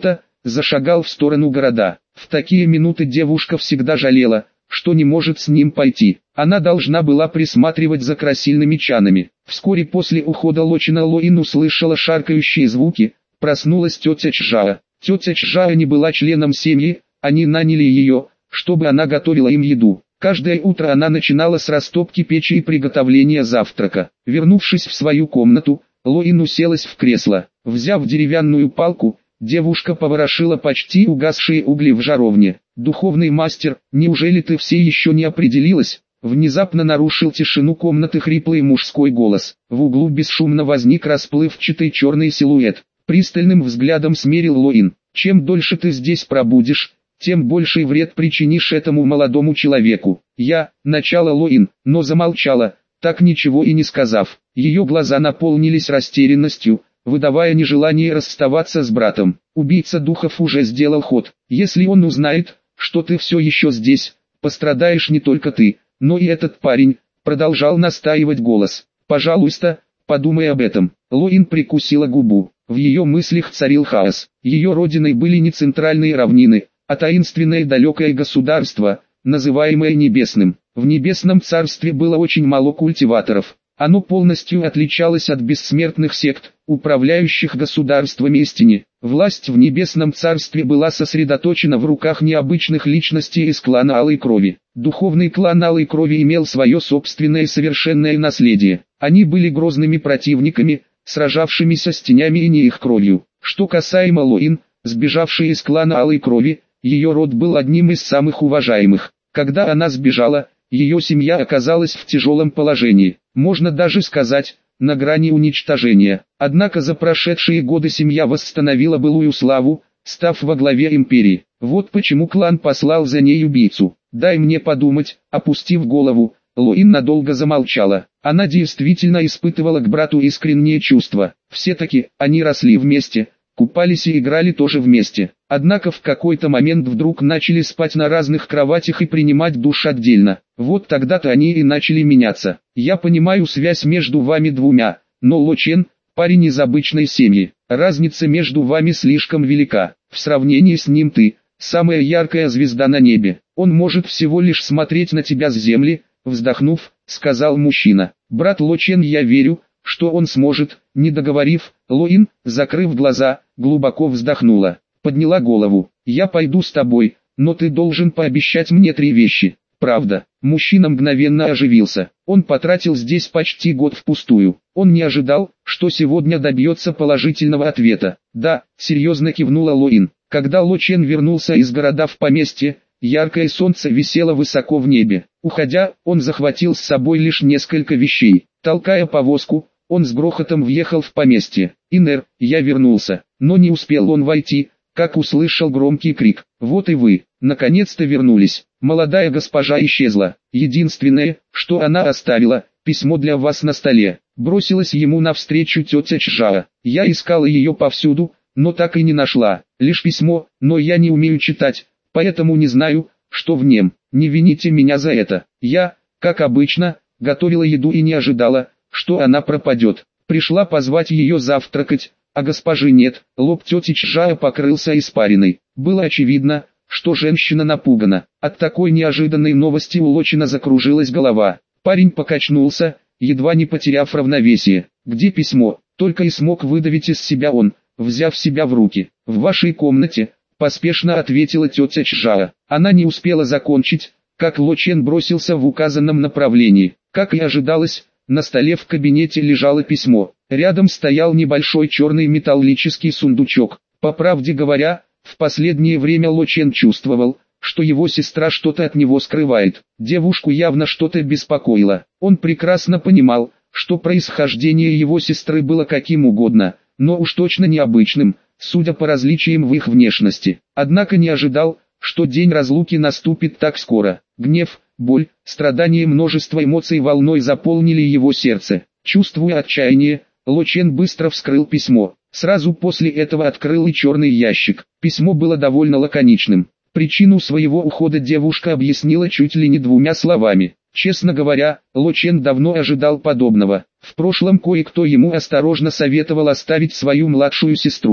зашагал в сторону города. В такие минуты девушка всегда жалела, что не может с ним пойти. Она должна была присматривать за красильными чанами. Вскоре после ухода Лочина Лоин услышала шаркающие звуки, проснулась тетя Чжао. Тетя Чжао не была членом семьи, они наняли ее, чтобы она готовила им еду. Каждое утро она начинала с растопки печи и приготовления завтрака. Вернувшись в свою комнату, Лоин уселась в кресло. Взяв деревянную палку, девушка поворошила почти угасшие угли в жаровне. «Духовный мастер, неужели ты все еще не определилась?» Внезапно нарушил тишину комнаты хриплый мужской голос. В углу бесшумно возник расплывчатый черный силуэт. Пристальным взглядом смерил Лоин. «Чем дольше ты здесь пробудешь, тем больший вред причинишь этому молодому человеку». Начала Лоин, но замолчала, так ничего и не сказав. Ее глаза наполнились растерянностью, выдавая нежелание расставаться с братом. «Убийца духов уже сделал ход. Если он узнает, что ты все еще здесь, пострадаешь не только ты, но и этот парень», продолжал настаивать голос. «Пожалуйста, подумай об этом». Лоин прикусила губу. В ее мыслях царил хаос. Ее родиной были не центральные равнины, а таинственное далекое государство, называемое Небесным. В Небесном царстве было очень мало культиваторов. Оно полностью отличалось от бессмертных сект, управляющих государствами истине. Власть в Небесном царстве была сосредоточена в руках необычных личностей из клана Алой Крови. Духовный клан Алой Крови имел свое собственное совершенное наследие. Они были грозными противниками, сражавшимися с тенями и не их кровью. Что касаемо Лоин, сбежавшей из клана Алой Крови, ее род был одним из самых уважаемых. Когда она сбежала, ее семья оказалась в тяжелом положении, можно даже сказать, на грани уничтожения. Однако за прошедшие годы семья восстановила былую славу, став во главе империи. Вот почему клан послал за ней убийцу. «Дай мне подумать», опустив голову, Лоин надолго замолчала. Она действительно испытывала к брату искренние чувства. Все-таки они росли вместе, купались и играли тоже вместе. Однако в какой-то момент вдруг начали спать на разных кроватях и принимать душ отдельно. Вот тогда-то они и начали меняться. Я понимаю связь между вами двумя, но Ло Чен – парень из обычной семьи. Разница между вами слишком велика. В сравнении с ним ты – самая яркая звезда на небе. Он может всего лишь смотреть на тебя с земли, вздохнув, сказал мужчина. Брат Ло Чен, я верю, что он сможет. Не договорив, Лоин, закрыв глаза, глубоко вздохнула. Подняла голову. «Я пойду с тобой, но ты должен пообещать мне 3 вещи». «Правда». Мужчина мгновенно оживился. Он потратил здесь почти год впустую. Он не ожидал, что сегодня добьется положительного ответа. «Да», серьезно кивнула Лоин. Когда Ло Чен вернулся из города в поместье, яркое солнце висело высоко в небе. Уходя, он захватил с собой лишь несколько вещей. Толкая повозку, он с грохотом въехал в поместье. «Инер, я вернулся». Но не успел он войти, как услышал громкий крик. «Вот и вы, наконец-то вернулись». Молодая госпожа исчезла. Единственное, что она оставила, письмо для вас на столе. Бросилась ему навстречу тетя Чжао. Я искала ее повсюду, но так и не нашла. Лишь письмо, но я не умею читать, поэтому не знаю, что в нем. Не вините меня за это. Я, как обычно, готовила еду и не ожидала, что она пропадет. Пришла позвать ее завтракать, а госпожи нет. Лоб тети Чжао покрылся испариной. Было очевидно, что женщина напугана. От такой неожиданной новости у Лочина закружилась голова. Парень покачнулся, едва не потеряв равновесие. «Где письмо?» Только и смог выдавить из себя он, взяв себя в руки. «В вашей комнате», поспешно ответила тетя Чжао. Она не успела закончить, как Ло Чен бросился в указанном направлении. Как и ожидалось, на столе в кабинете лежало письмо. Рядом стоял небольшой черный металлический сундучок. По правде говоря, в последнее время Ло Чен чувствовал, что его сестра что-то от него скрывает. Девушку явно что-то беспокоило. Он прекрасно понимал, что происхождение его сестры было каким угодно, но уж точно необычным, судя по различиям в их внешности. Однако не ожидал, что день разлуки наступит так скоро. Гнев, боль, страдания, множество эмоций волной заполнили его сердце. Чувствуя отчаяние, Ло Чен быстро вскрыл письмо. Сразу после этого открыл и черный ящик. Письмо было довольно лаконичным. Причину своего ухода девушка объяснила чуть ли не 2 словами. Честно говоря, Ло Чен давно ожидал подобного. В прошлом кое-кто ему осторожно советовал оставить свою младшую сестру.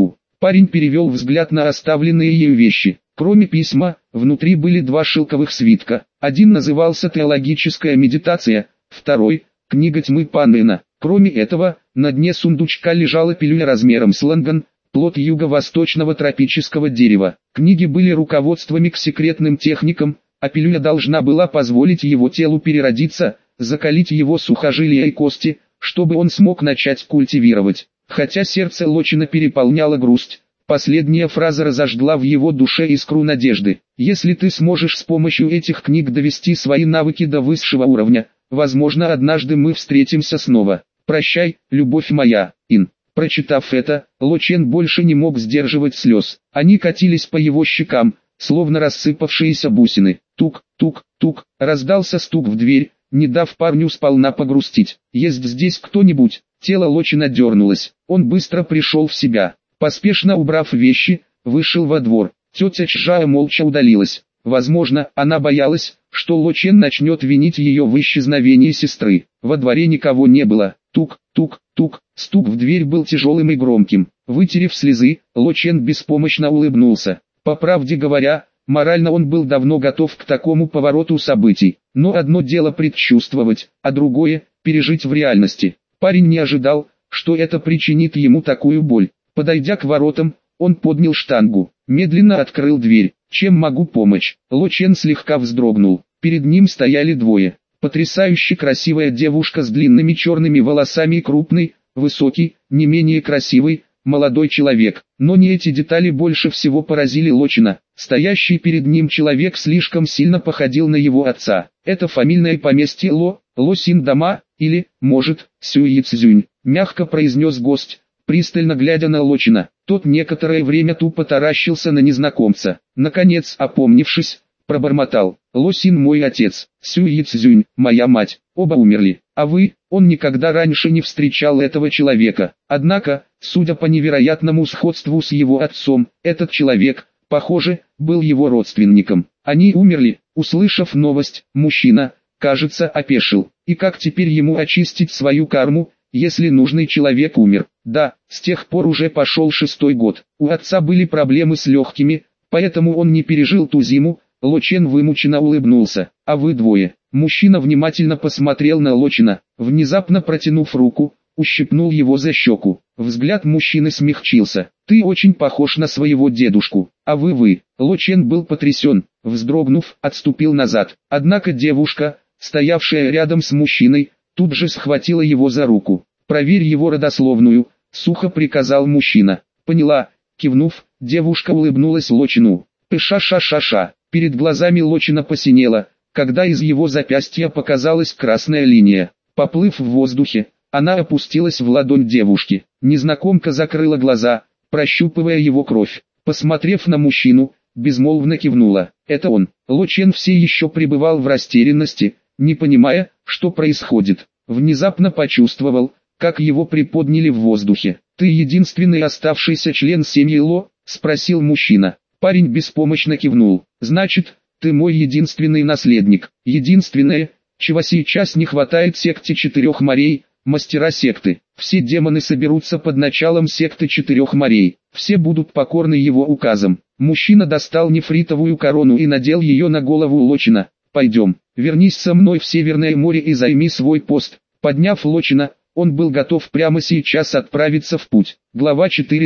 Парень перевел взгляд на оставленные ею вещи. Кроме письма, внутри были два шелковых свитка. Один назывался «Теологическая медитация», второй – «Книга тьмы Паннена». Кроме этого, на дне сундучка лежала пилюля размером с ланган, плод юго-восточного тропического дерева. Книги были руководствами к секретным техникам, а пилюля должна была позволить его телу переродиться, закалить его сухожилия и кости, чтобы он смог начать культивировать. Хотя сердце Лочина переполняло грусть, последняя фраза разожгла в его душе искру надежды. Если ты сможешь с помощью этих книг довести свои навыки до высшего уровня, возможно, однажды мы встретимся снова. Прощай, любовь моя, Ин. Прочитав это, Лочен больше не мог сдерживать слез. Они катились по его щекам, словно рассыпавшиеся бусины. Тук, тук, тук, раздался стук в дверь, не дав парню сполна погрустить. «Есть здесь кто-нибудь?» Тело Лочина дернулось. Он быстро пришел в себя. Поспешно убрав вещи, вышел во двор. Тетя Чжая молча удалилась. Возможно, она боялась, что Лочен начнет винить ее в исчезновении сестры. Во дворе никого не было. Тук, тук, тук. Стук в дверь был тяжелым и громким. Вытерев слезы, Лочен беспомощно улыбнулся. По правде говоря, морально он был давно готов к такому повороту событий. Но одно дело предчувствовать, а другое – пережить в реальности. Парень не ожидал, что это причинит ему такую боль. Подойдя к воротам, он поднял штангу, медленно открыл дверь. «Чем могу помочь?» Лочен слегка вздрогнул. Перед ним стояли двое. Потрясающе красивая девушка с длинными черными волосами и крупный, высокий, не менее красивый, молодой человек. Но не эти детали больше всего поразили Лочина. Стоящий перед ним человек слишком сильно походил на его отца. Это фамильное поместье Ло Синдама, или, может, Сюицзюнь, мягко произнес гость, пристально глядя на Лочина. Тот некоторое время тупо таращился на незнакомца. Наконец, опомнившись, пробормотал: «Ло Син мой отец, Сюицзюнь моя мать, оба умерли, а вы?» Он никогда раньше не встречал этого человека. Однако, судя по невероятному сходству с его отцом, этот человек, похоже, был его родственником. Они умерли. Услышав новость, мужчина, кажется, опешил. И как теперь ему очистить свою карму, если нужный человек умер? Да, с тех пор уже пошел 6-й год. У отца были проблемы с легкими, поэтому он не пережил ту зиму. Лочен вымученно улыбнулся. «А вы двое?» Мужчина внимательно посмотрел на Лочина, внезапно протянув руку, ущипнул его за щеку. Взгляд мужчины смягчился. «Ты очень похож на своего дедушку. А вы?» Лочен был потрясен, вздрогнув, отступил назад. Однако девушка, стоявшая рядом с мужчиной, тут же схватила его за руку. «Проверь его родословную», — сухо приказал мужчина. «Поняла», — кивнув, девушка улыбнулась Лочину. «Пыша-ша-ша-ша». Перед глазами Лочина посинело, когда из его запястья показалась красная линия. Поплыв в воздухе, она опустилась в ладонь девушки. Незнакомка закрыла глаза, прощупывая его кровь. Посмотрев на мужчину, безмолвно кивнула. «Это он». Лочен все еще пребывал в растерянности, не понимая, что происходит. Внезапно почувствовал, как его приподняли в воздухе. «Ты единственный оставшийся член семьи Ло?» – спросил мужчина. Парень беспомощно кивнул. «Значит, ты мой единственный наследник. Единственное, чего сейчас не хватает секте 4 морей, мастера секты. Все демоны соберутся под началом секты 4 морей. Все будут покорны его указам». Мужчина достал нефритовую корону и надел ее на голову Лочина. «Пойдем, вернись со мной в Северное море и займи свой пост». Подняв Лочина, он был готов прямо сейчас отправиться в путь. Глава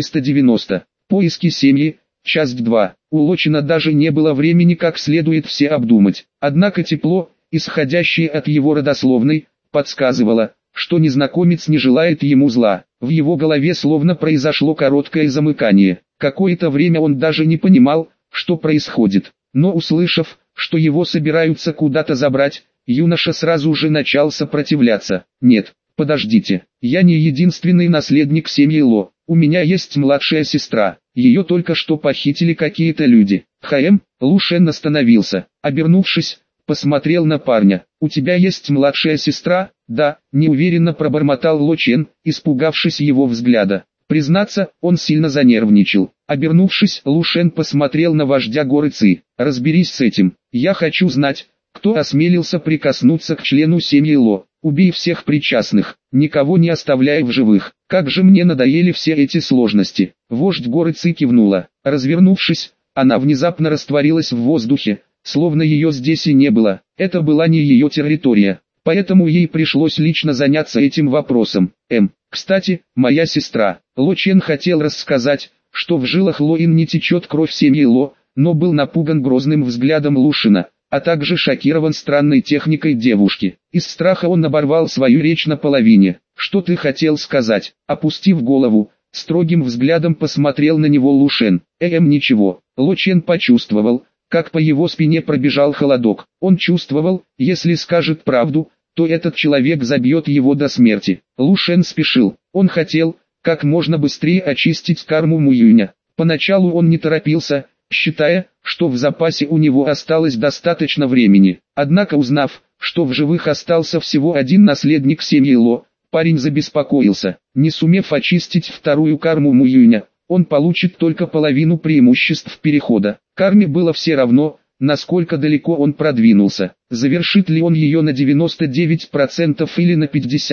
490. Поиски семьи. Часть 2. У Лочина даже не было времени как следует все обдумать. Однако тепло, исходящее от его родословной, подсказывало, что незнакомец не желает ему зла. В его голове словно произошло короткое замыкание. Какое-то время он даже не понимал, что происходит. Но услышав, что его собираются куда-то забрать, юноша сразу же начал сопротивляться. «Нет, подождите, я не единственный наследник семьи Ло. У меня есть младшая сестра. Ее только что похитили какие-то люди». Лушен остановился. Обернувшись, посмотрел на парня. «У тебя есть младшая сестра?» «Да», неуверенно пробормотал Лочен, испугавшись его взгляда. Признаться, он сильно занервничал. Обернувшись, Лушен посмотрел на вождя горы Ци. «Разберись с этим. Я хочу знать, Кто осмелился прикоснуться к члену семьи Ло? Убей всех причастных, никого не оставляй в живых. Как же мне надоели все эти сложности. Вождь горы Ци кивнула. Развернувшись, она внезапно растворилась в воздухе, словно ее здесь и не было. Это была не ее территория, поэтому ей пришлось лично заняться этим вопросом. Кстати, моя сестра. Ло Чен хотел рассказать, что в жилах Лоин не течет кровь семьи Ло, но был напуган грозным взглядом Лушина, а также шокирован странной техникой девушки. Из страха он оборвал свою речь наполовине. «Что ты хотел сказать?» Опустив голову, строгим взглядом посмотрел на него Лушен. Ничего». Ло Чен почувствовал, как по его спине пробежал холодок. Он чувствовал, если скажет правду, то этот человек забьет его до смерти. Лушен спешил. Он хотел как можно быстрее очистить карму Муюня. Поначалу он не торопился, считая, что в запасе у него осталось достаточно времени. Однако узнав, что в живых остался всего один наследник семьи Ло, парень забеспокоился. Не сумев очистить вторую карму Муюня, он получит только половину преимуществ перехода. Карме было все равно, насколько далеко он продвинулся. Завершит ли он ее на 99% или на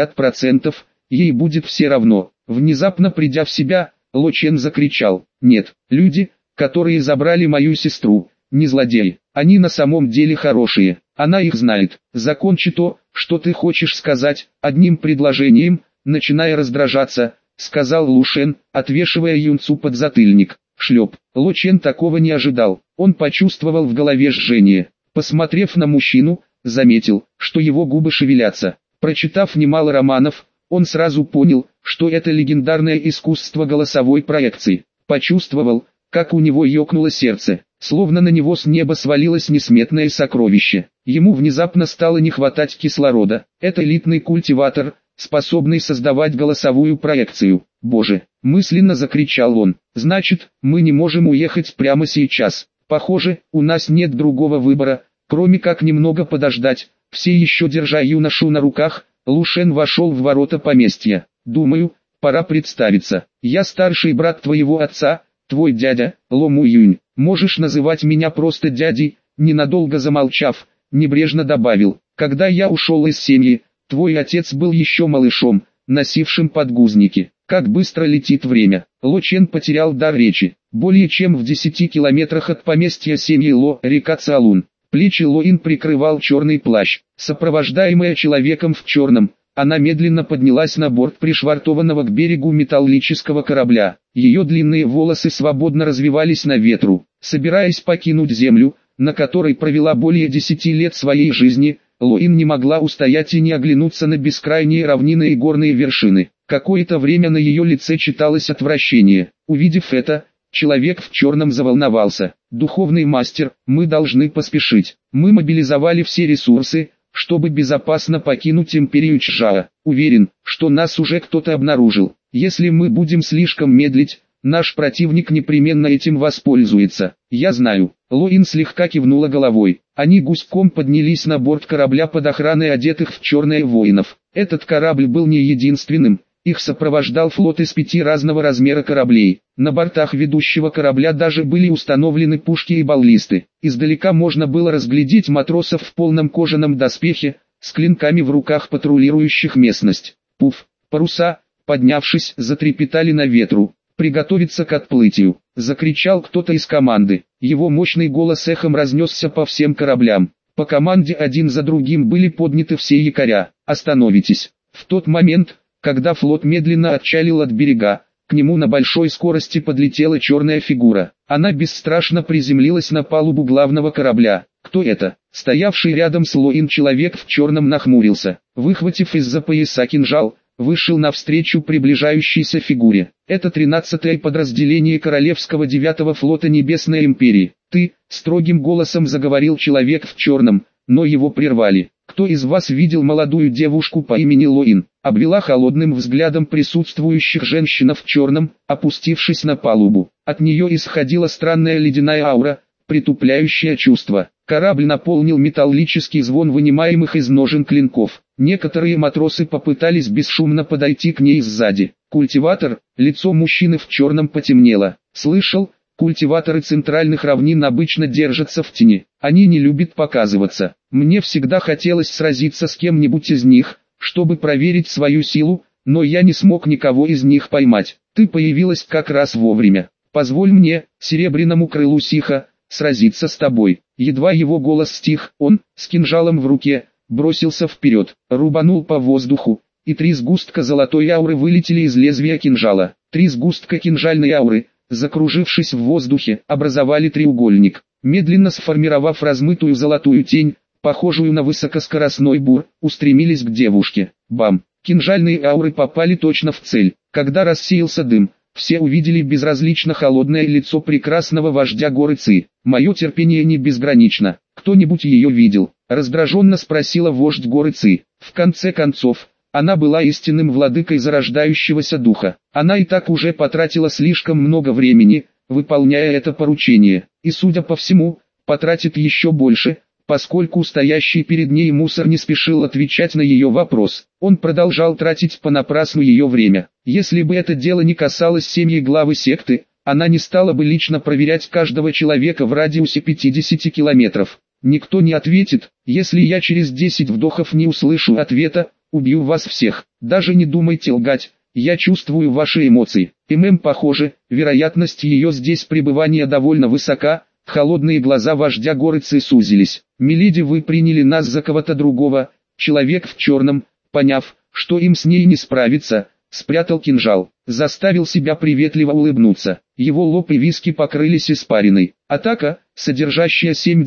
50%, ей будет все равно. Внезапно придя в себя, Ло Чен закричал: «Нет, люди, которые забрали мою сестру, не злодеи, они на самом деле хорошие, она их знает. Закончи то, что ты хочешь сказать, одним предложением», начиная раздражаться, сказал Лушен, отвешивая юнцу подзатыльник. Шлеп. Ло Чен такого не ожидал. Он почувствовал в голове жжение. Посмотрев на мужчину, заметил, что его губы шевелятся. Прочитав немало романов, он сразу понял, что это легендарное искусство голосовой проекции. Почувствовал, как у него ёкнуло сердце, словно на него с неба свалилось несметное сокровище. Ему внезапно стало не хватать кислорода. Это элитный культиватор, способный создавать голосовую проекцию. «Боже!» – мысленно закричал он. «Значит, мы не можем уехать прямо сейчас. Похоже, у нас нет другого выбора, кроме как немного подождать». Все еще держа юношу на руках, Лушен вошел в ворота поместья. «Думаю, пора представиться. Я старший брат твоего отца, твой дядя, Ло Муюнь. Можешь называть меня просто дядей», ненадолго замолчав, небрежно добавил. «Когда я ушел из семьи, твой отец был еще малышом, носившим подгузники». Как быстро летит время. Ло Чен потерял дар речи. Более чем в 10 километрах от поместья семьи Ло, река Цалун. Плечи Лоин прикрывал черный плащ. Сопровождаемая человеком в черном, она медленно поднялась на борт пришвартованного к берегу металлического корабля. Ее длинные волосы свободно развивались на ветру. Собираясь покинуть землю, на которой провела более 10 лет своей жизни, Лоин не могла устоять и не оглянуться на бескрайние равнины и горные вершины. Какое-то время на ее лице читалось отвращение. Увидев это, человек в черном заволновался. «Духовный мастер, мы должны поспешить. Мы мобилизовали все ресурсы, чтобы безопасно покинуть империю Чжао. Уверен, что нас уже кто-то обнаружил. Если мы будем слишком медлить, наш противник непременно этим воспользуется. Я знаю». Лоин слегка кивнула головой. Они гуськом поднялись на борт корабля под охраной одетых в черное воинов. Этот корабль был не единственным. Их сопровождал флот из 5 разного размера кораблей. На бортах ведущего корабля даже были установлены пушки и баллисты. Издалека можно было разглядеть матросов в полном кожаном доспехе, с клинками в руках патрулирующих местность. Пуф! Паруса, поднявшись, затрепетали на ветру. «Приготовиться к отплытию!» — закричал кто-то из команды. Его мощный голос эхом разнесся по всем кораблям. По команде один за другим были подняты все якоря. «Остановитесь!» В тот момент, когда флот медленно отчалил от берега, к нему на большой скорости подлетела черная фигура. Она бесстрашно приземлилась на палубу главного корабля. «Кто это?» Стоявший рядом с Лоин человек в черном нахмурился. Выхватив из-за пояса кинжал, вышел навстречу приближающейся фигуре. «Это 13-е подразделение Королевского 9-го флота Небесной Империи. Ты», — строгим голосом заговорил человек в черном, но его прервали. «Кто из вас видел молодую девушку по имени Лоин?» Обвела холодным взглядом присутствующих женщина в черном, опустившись на палубу. От нее исходила странная ледяная аура, притупляющая чувства. Корабль наполнил металлический звон вынимаемых из ножен клинков. Некоторые матросы попытались бесшумно подойти к ней сзади. Культиватор, лицо мужчины в черном потемнело. «Слышал, Культиваторы центральных равнин обычно держатся в тени, они не любят показываться. Мне всегда хотелось сразиться с кем-нибудь из них, чтобы проверить свою силу, но я не смог никого из них поймать. Ты появилась как раз вовремя. Позволь мне, серебряному крылу Сиха, сразиться с тобой. Едва его голос стих, он, с кинжалом в руке, бросился вперед, рубанул по воздуху, и 3 сгустка золотой ауры вылетели из лезвия кинжала. 3 сгустка кинжальной ауры, закружившись в воздухе, образовали треугольник. Медленно сформировав размытую золотую тень, похожую на высокоскоростной бур, устремились к девушке. Бам! Кинжальные ауры попали точно в цель. Когда рассеялся дым, все увидели безразлично холодное лицо прекрасного вождя горы Ци. «Мое терпение не безгранично. Кто-нибудь ее видел?» — раздраженно спросила вождь горы Ци. В конце концов, она была истинным владыкой зарождающегося духа. Она и так уже потратила слишком много времени, выполняя это поручение, и, судя по всему, потратит еще больше, поскольку стоящий перед ней мусор не спешил отвечать на ее вопрос. Он продолжал тратить понапрасну ее время. Если бы это дело не касалось семьи главы секты, она не стала бы лично проверять каждого человека в радиусе 50 километров. Никто не ответит. Если я через 10 вдохов не услышу ответа, убью вас всех. Даже не думайте лгать, я чувствую ваши эмоции. Похоже, вероятность ее здесь пребывания довольно высока. Холодные глаза вождя горы Ци сузились. «Миледи, вы приняли нас за кого-то другого». Человек в черном, поняв, что им с ней не справиться, спрятал кинжал, заставил себя приветливо улыбнуться. Его лоб и виски покрылись испариной. Атака, содержащая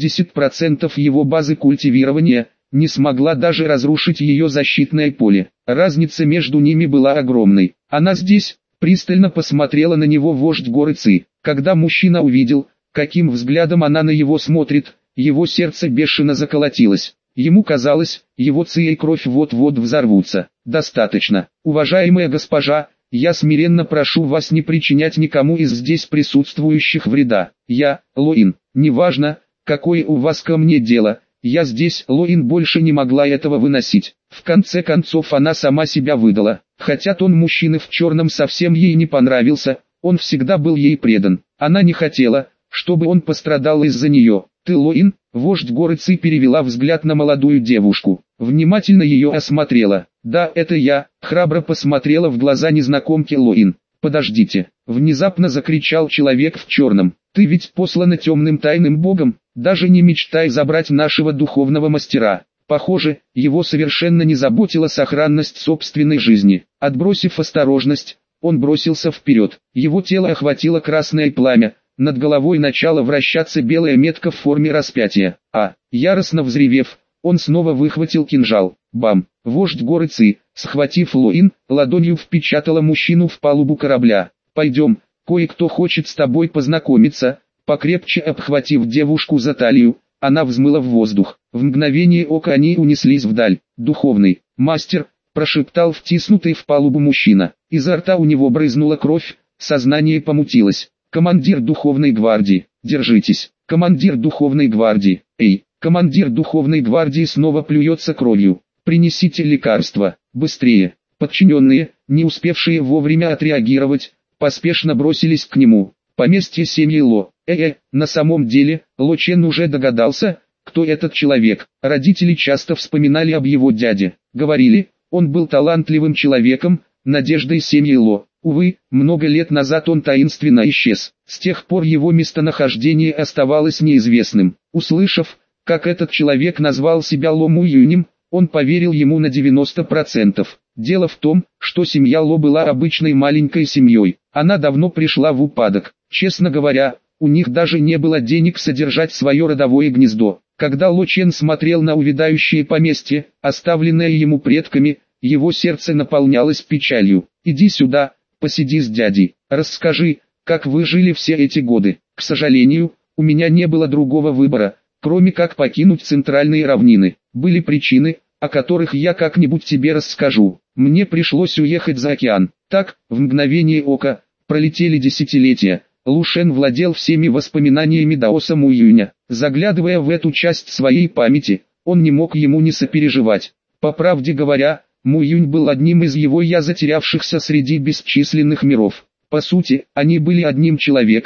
70% его базы культивирования, не смогла даже разрушить ее защитное поле. Разница между ними была огромной. «Она здесь?» — пристально посмотрела на него вождь горы Ци. Когда мужчина увидел, каким взглядом она на его смотрит, его сердце бешено заколотилось. Ему казалось, его ци и кровь вот-вот взорвутся. «Достаточно. Уважаемая госпожа, я смиренно прошу вас не причинять никому из здесь присутствующих вреда. Я, Лоин, неважно, какое у вас ко мне дело, я здесь». Лоин больше не могла этого выносить. В конце концов она сама себя выдала. Хотя тон мужчины в черном совсем ей не понравился, он всегда был ей предан. Она не хотела, чтобы он пострадал из-за нее. «Ты Лоин?» — вождь горы Ци перевела взгляд на молодую девушку. Внимательно ее осмотрела. «Да, это я», — храбро посмотрела в глаза незнакомки Лоин. «Подождите!» — внезапно закричал человек в черном. «Ты ведь послана темным тайным богом? Даже не мечтай забрать нашего духовного мастера». Похоже, его совершенно не заботила сохранность собственной жизни. Отбросив осторожность, он бросился вперед. Его тело охватило красное пламя. Над головой начала вращаться белая метка в форме распятия. Яростно взревев, он снова выхватил кинжал. Бам! Вождь горы Ци, схватив Лоин, ладонью впечатала мужчину в палубу корабля. «Пойдем, кое-кто хочет с тобой познакомиться». Покрепче обхватив девушку за талию, она взмыла в воздух. В мгновение ока они унеслись вдаль. «Духовный мастер», — прошептал втиснутый в палубу мужчина. Изо рта у него брызнула кровь, сознание помутилось. «Командир духовной гвардии, держитесь! Командир духовной гвардии, эй!» Командир духовной гвардии снова плюется кровью. «Принесите лекарство, быстрее!» Подчиненные, не успевшие вовремя отреагировать, поспешно бросились к нему. Поместье семьи Ло. На самом деле, Ло Чен уже догадался, кто этот человек. Родители часто вспоминали об его дяде. Говорили, он был талантливым человеком, надеждой семьи Ло. Увы, много лет назад он таинственно исчез. С тех пор его местонахождение оставалось неизвестным. Услышав, как этот человек назвал себя Ло Му Юнем, он поверил ему на 90%. Дело в том, что семья Ло была обычной маленькой семьей. Она давно пришла в упадок. Честно говоря, у них даже не было денег содержать свое родовое гнездо. Когда Ло Чен смотрел на увядающее поместье, оставленное ему предками, его сердце наполнялось печалью. «Иди сюда, посиди с дядей, расскажи, как вы жили все эти годы». «К сожалению, у меня не было другого выбора, кроме как покинуть центральные равнины. Были причины, о которых я как-нибудь тебе расскажу. Мне пришлось уехать за океан». Так, в мгновение ока, пролетели десятилетия. Лу Шен владел всеми воспоминаниями Даоса Му Юня. Заглядывая в эту часть своей памяти, он не мог ему не сопереживать. По правде говоря, Му Юнь был одним из его затерявшихся среди бесчисленных миров. По сути, они были одним человеком,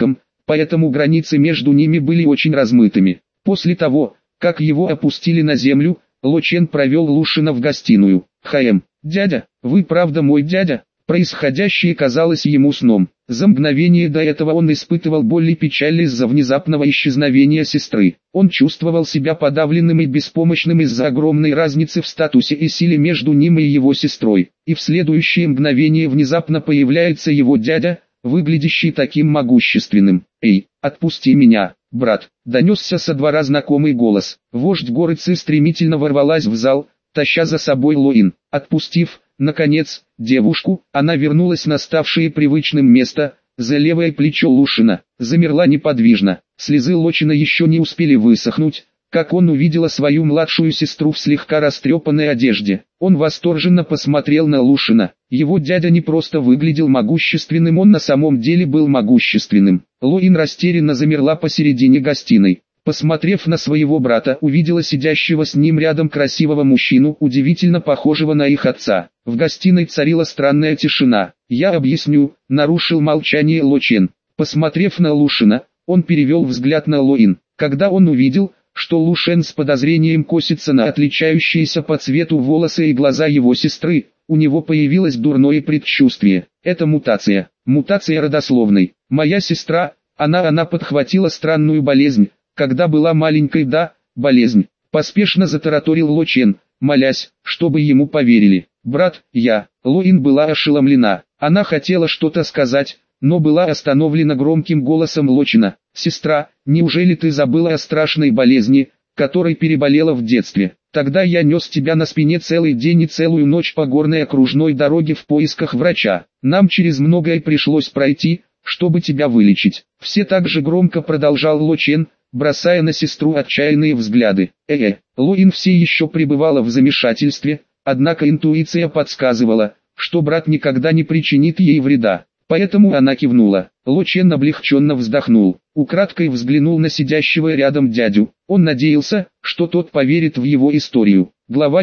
поэтому границы между ними были очень размытыми. После того, как его опустили на землю, Ло Чен провел Лушина в гостиную. «Дядя, вы правда мой дядя?» Происходящее казалось ему сном. За мгновение до этого он испытывал боль и печаль из-за внезапного исчезновения сестры. Он чувствовал себя подавленным и беспомощным из-за огромной разницы в статусе и силе между ним и его сестрой. И в следующее мгновение внезапно появляется его дядя, выглядящий таким могущественным. «Эй, отпусти меня, брат!» — донесся со двора знакомый голос. Вождь горы Ци стремительно ворвалась в зал, таща за собой Лоин. Отпустив, наконец, девушку, она вернулась на ставшее привычным место, за левое плечо Лушина. Замерла неподвижно. Слезы Лочина еще не успели высохнуть, как он увидела свою младшую сестру в слегка растрепанной одежде. Он восторженно посмотрел на Лушина. Его дядя не просто выглядел могущественным, он на самом деле был могущественным. Лоин растерянно замерла посередине гостиной. Посмотрев на своего брата, увидела сидящего с ним рядом красивого мужчину, удивительно похожего на их отца. В гостиной царила странная тишина. «Я объясню», — нарушил молчание Ло Чен. Посмотрев на Лушина, он перевел взгляд на Лоин. Когда он увидел, что Лушен с подозрением косится на отличающиеся по цвету волосы и глаза его сестры, у него появилось дурное предчувствие. Это мутация. Мутация родословной. «Моя сестра, она подхватила странную болезнь, когда была маленькой, да, болезнь», — поспешно затараторил Ло Чен, молясь, чтобы ему поверили. «Брат, Лоин была ошеломлена. Она хотела что-то сказать, но была остановлена громким голосом Ло Чена. «Сестра, неужели ты забыла о страшной болезни, которой переболела в детстве? Тогда я нес тебя на спине целый день и целую ночь по горной окружной дороге в поисках врача. Нам через многое пришлось пройти, чтобы тебя вылечить». Все так же громко продолжал Ло Чен, бросая на сестру отчаянные взгляды. Лоин все еще пребывала в замешательстве, однако интуиция подсказывала, что брат никогда не причинит ей вреда. Поэтому она кивнула. Ло Чен облегченно вздохнул, украдкой взглянул на сидящего рядом дядю. Он надеялся, что тот поверит в его историю. Глава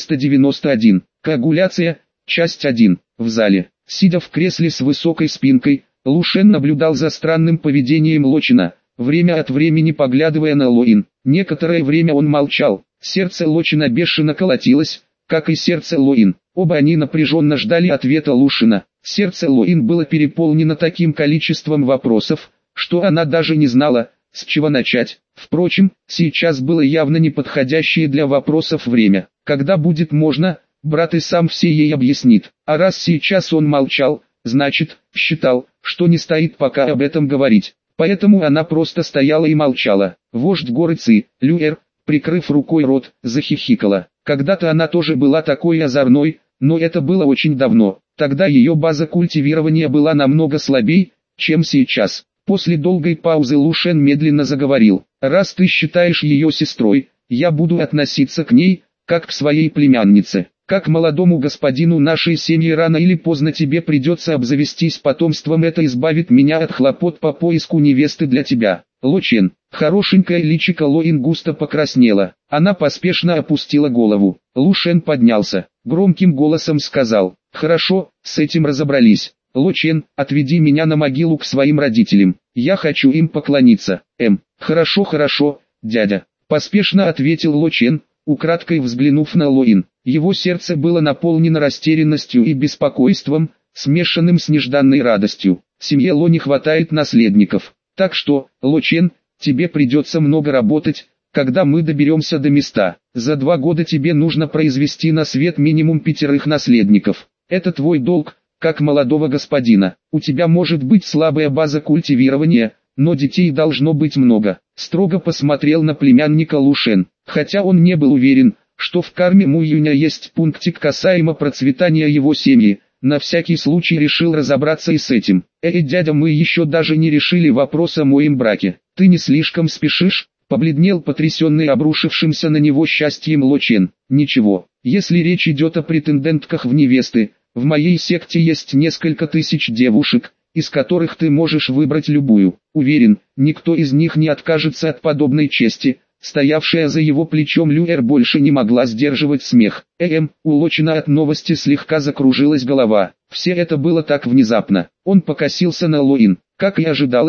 491. Коагуляция. Часть 1. В зале, сидя в кресле с высокой спинкой, Лушен наблюдал за странным поведением Ло Чена, время от времени поглядывая на Лоин. Некоторое время он молчал. Сердце Ло Чена бешено колотилось, как и сердце Лоин. Оба они напряженно ждали ответа Лушина. Сердце Лоин было переполнено таким количеством вопросов, что она даже не знала, с чего начать. Впрочем, сейчас было явно неподходящее для вопросов время. Когда будет можно, брат и сам все ей объяснит. А раз сейчас он молчал, значит, считал, что не стоит пока об этом говорить. Поэтому она просто стояла и молчала. Вождь горы Ци, Люэр, прикрыв рукой рот, захихикала. Когда-то она тоже была такой озорной, но это было очень давно. Тогда ее база культивирования была намного слабей, чем сейчас. После долгой паузы Лушен медленно заговорил. «Раз ты считаешь ее сестрой, я буду относиться к ней, как к своей племяннице. Как молодому господину нашей семьи рано или поздно тебе придется обзавестись потомством, это избавит меня от хлопот по поиску невесты для тебя». Ло Чен, хорошенькое личико Лоин густо покраснело. Она поспешно опустила голову. Лушен поднялся, громким голосом сказал: «Хорошо, с этим разобрались. Ло Чен, отведи меня на могилу к своим родителям. Я хочу им поклониться». Хорошо, дядя», — поспешно ответил Ло Чен, украдкой взглянув на Лоин. Его сердце было наполнено растерянностью и беспокойством, смешанным с нежданной радостью. Семье Ло не хватает наследников. Так что, Ло Чен, тебе придется много работать, когда мы доберемся до места. За 2 года тебе нужно произвести на свет минимум 5 наследников. Это твой долг, как молодого господина. У тебя может быть слабая база культивирования, но детей должно быть много. Строго посмотрел на племянника Лушен. Хотя он не был уверен, что в карме Му Юня есть пунктик касаемо процветания его семьи, на всякий случай решил разобраться и с этим. Дядя, мы еще даже не решили вопрос о моем браке. Ты не слишком спешишь?» Побледнел потрясенный обрушившимся на него счастьем Ло Чен. «Ничего, если речь идет о претендентках в невесты, в моей секте есть несколько тысяч девушек, из которых ты можешь выбрать любую. Уверен, никто из них не откажется от подобной чести». Стоявшая за его плечом Люэр больше не могла сдерживать смех. У Ло Чена от новости слегка закружилась голова. Все это было так внезапно. Он покосился на Лоин. Как и ожидалось,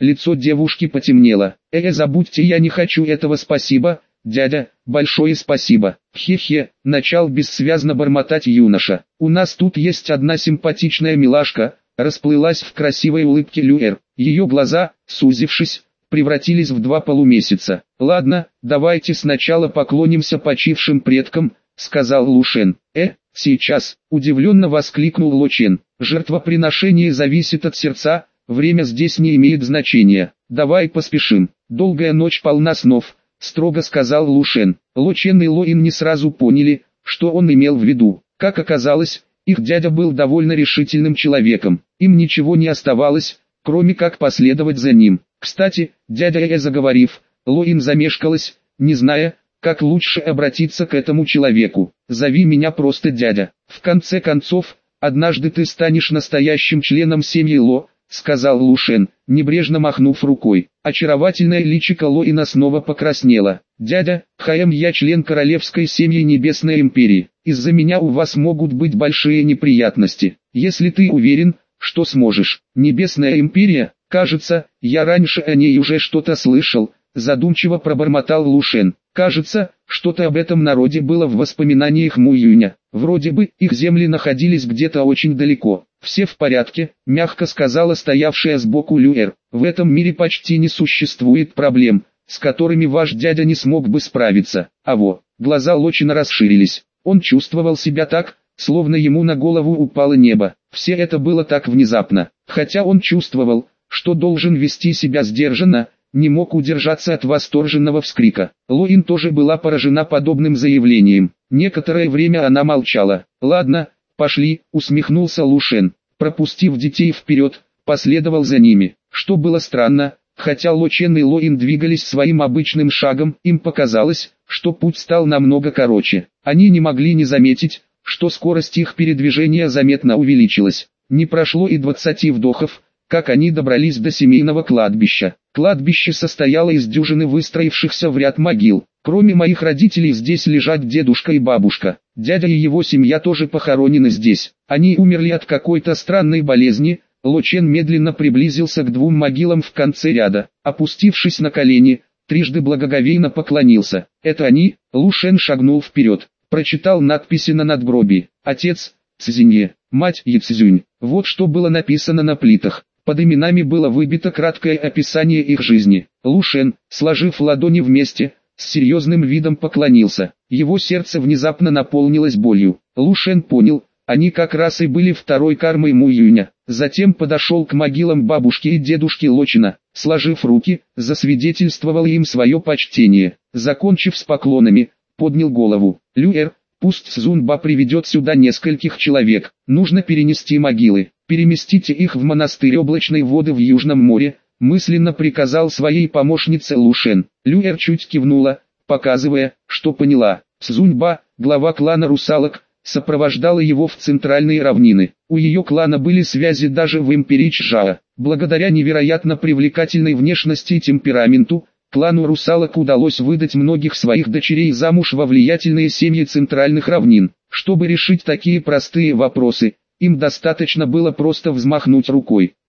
Лицо девушки потемнело. Забудьте, я не хочу этого, спасибо, дядя, большое спасибо. Хе-хе, начал бессвязно бормотать юноша. У нас тут есть одна симпатичная милашка, расплылась в красивой улыбке Люэр. Ее глаза, сузившись, превратились в два полумесяца. Ладно, давайте сначала поклонимся почившим предкам, сказал Лушен. Сейчас, удивленно воскликнул Ло Чен. Жертвоприношение зависит от сердца, время здесь не имеет значения. Давай поспешим. Долгая ночь полна снов, строго сказал Лушен. Ло Чен и Ло Ин не сразу поняли, что он имел в виду. Как оказалось, их дядя был довольно решительным человеком. Им ничего не оставалось, кроме как последовать за ним. Кстати, дядя заговорив, Ло Ин замешкалась, не зная, как лучше обратиться к этому человеку. Зови меня просто дядя. В конце концов, однажды ты станешь настоящим членом семьи Ло, сказал Лушен, небрежно махнув рукой. Очаровательное личико Ло Ина снова покраснело. Дядя, я член королевской семьи Небесной Империи. Из-за меня у вас могут быть большие неприятности. Если ты уверен, что сможешь. Небесная Империя, кажется, я раньше о ней уже что-то слышал, задумчиво пробормотал Лушен. Кажется, что-то об этом народе было в воспоминаниях Му Юня. Вроде бы, их земли находились где-то очень далеко. Все в порядке, мягко сказала стоявшая сбоку Люэр. В этом мире почти не существует проблем, с которыми ваш дядя не смог бы справиться. Глаза Лочина расширились. Он чувствовал себя так, словно ему на голову упало небо. Все это было так внезапно. Хотя он чувствовал, что должен вести себя сдержанно, не мог удержаться от восторженного вскрика. Ло Ин тоже была поражена подобным заявлением. Некоторое время она молчала. «Ладно, пошли», усмехнулся Лушен. Пропустив детей вперед, последовал за ними. Что было странно, хотя Ло Чен и Ло Ин двигались своим обычным шагом, им показалось, что путь стал намного короче. Они не могли не заметить, что скорость их передвижения заметно увеличилась. Не прошло и 20 вдохов, как они добрались до семейного кладбища. Кладбище состояло из дюжины выстроившихся в ряд могил. Кроме моих родителей здесь лежат дедушка и бабушка. Дядя и его семья тоже похоронены здесь. Они умерли от какой-то странной болезни. Ло Чен медленно приблизился к двум могилам в конце ряда. Опустившись на колени, трижды благоговейно поклонился. «Это они?» Лушен шагнул вперед. Прочитал надписи на надгробии. Отец – Цзинье, мать – Яцзюнь. Вот что было написано на плитах. Под именами было выбито краткое описание их жизни. Лушен, сложив ладони вместе, с серьезным видом поклонился. Его сердце внезапно наполнилось болью. Лушен понял, они как раз и были второй кармой Му Юня. Затем подошел к могилам бабушки и дедушки Лочина, сложив руки, засвидетельствовал им свое почтение. Закончив с поклонами, поднял голову. «Люэр, пусть Цзунба приведет сюда нескольких человек. Нужно перенести могилы. Переместите их в монастырь Облачной воды в Южном море», мысленно приказал своей помощнице Лушен. Люэр чуть кивнула, показывая, что поняла. Цзуньба, глава клана русалок, сопровождала его в центральные равнины. У ее клана были связи даже в империи Чжао. Благодаря невероятно привлекательной внешности и темпераменту, клану русалок удалось выдать многих своих дочерей замуж во влиятельные семьи центральных равнин. Чтобы решить такие простые вопросы, им достаточно было просто взмахнуть рукой.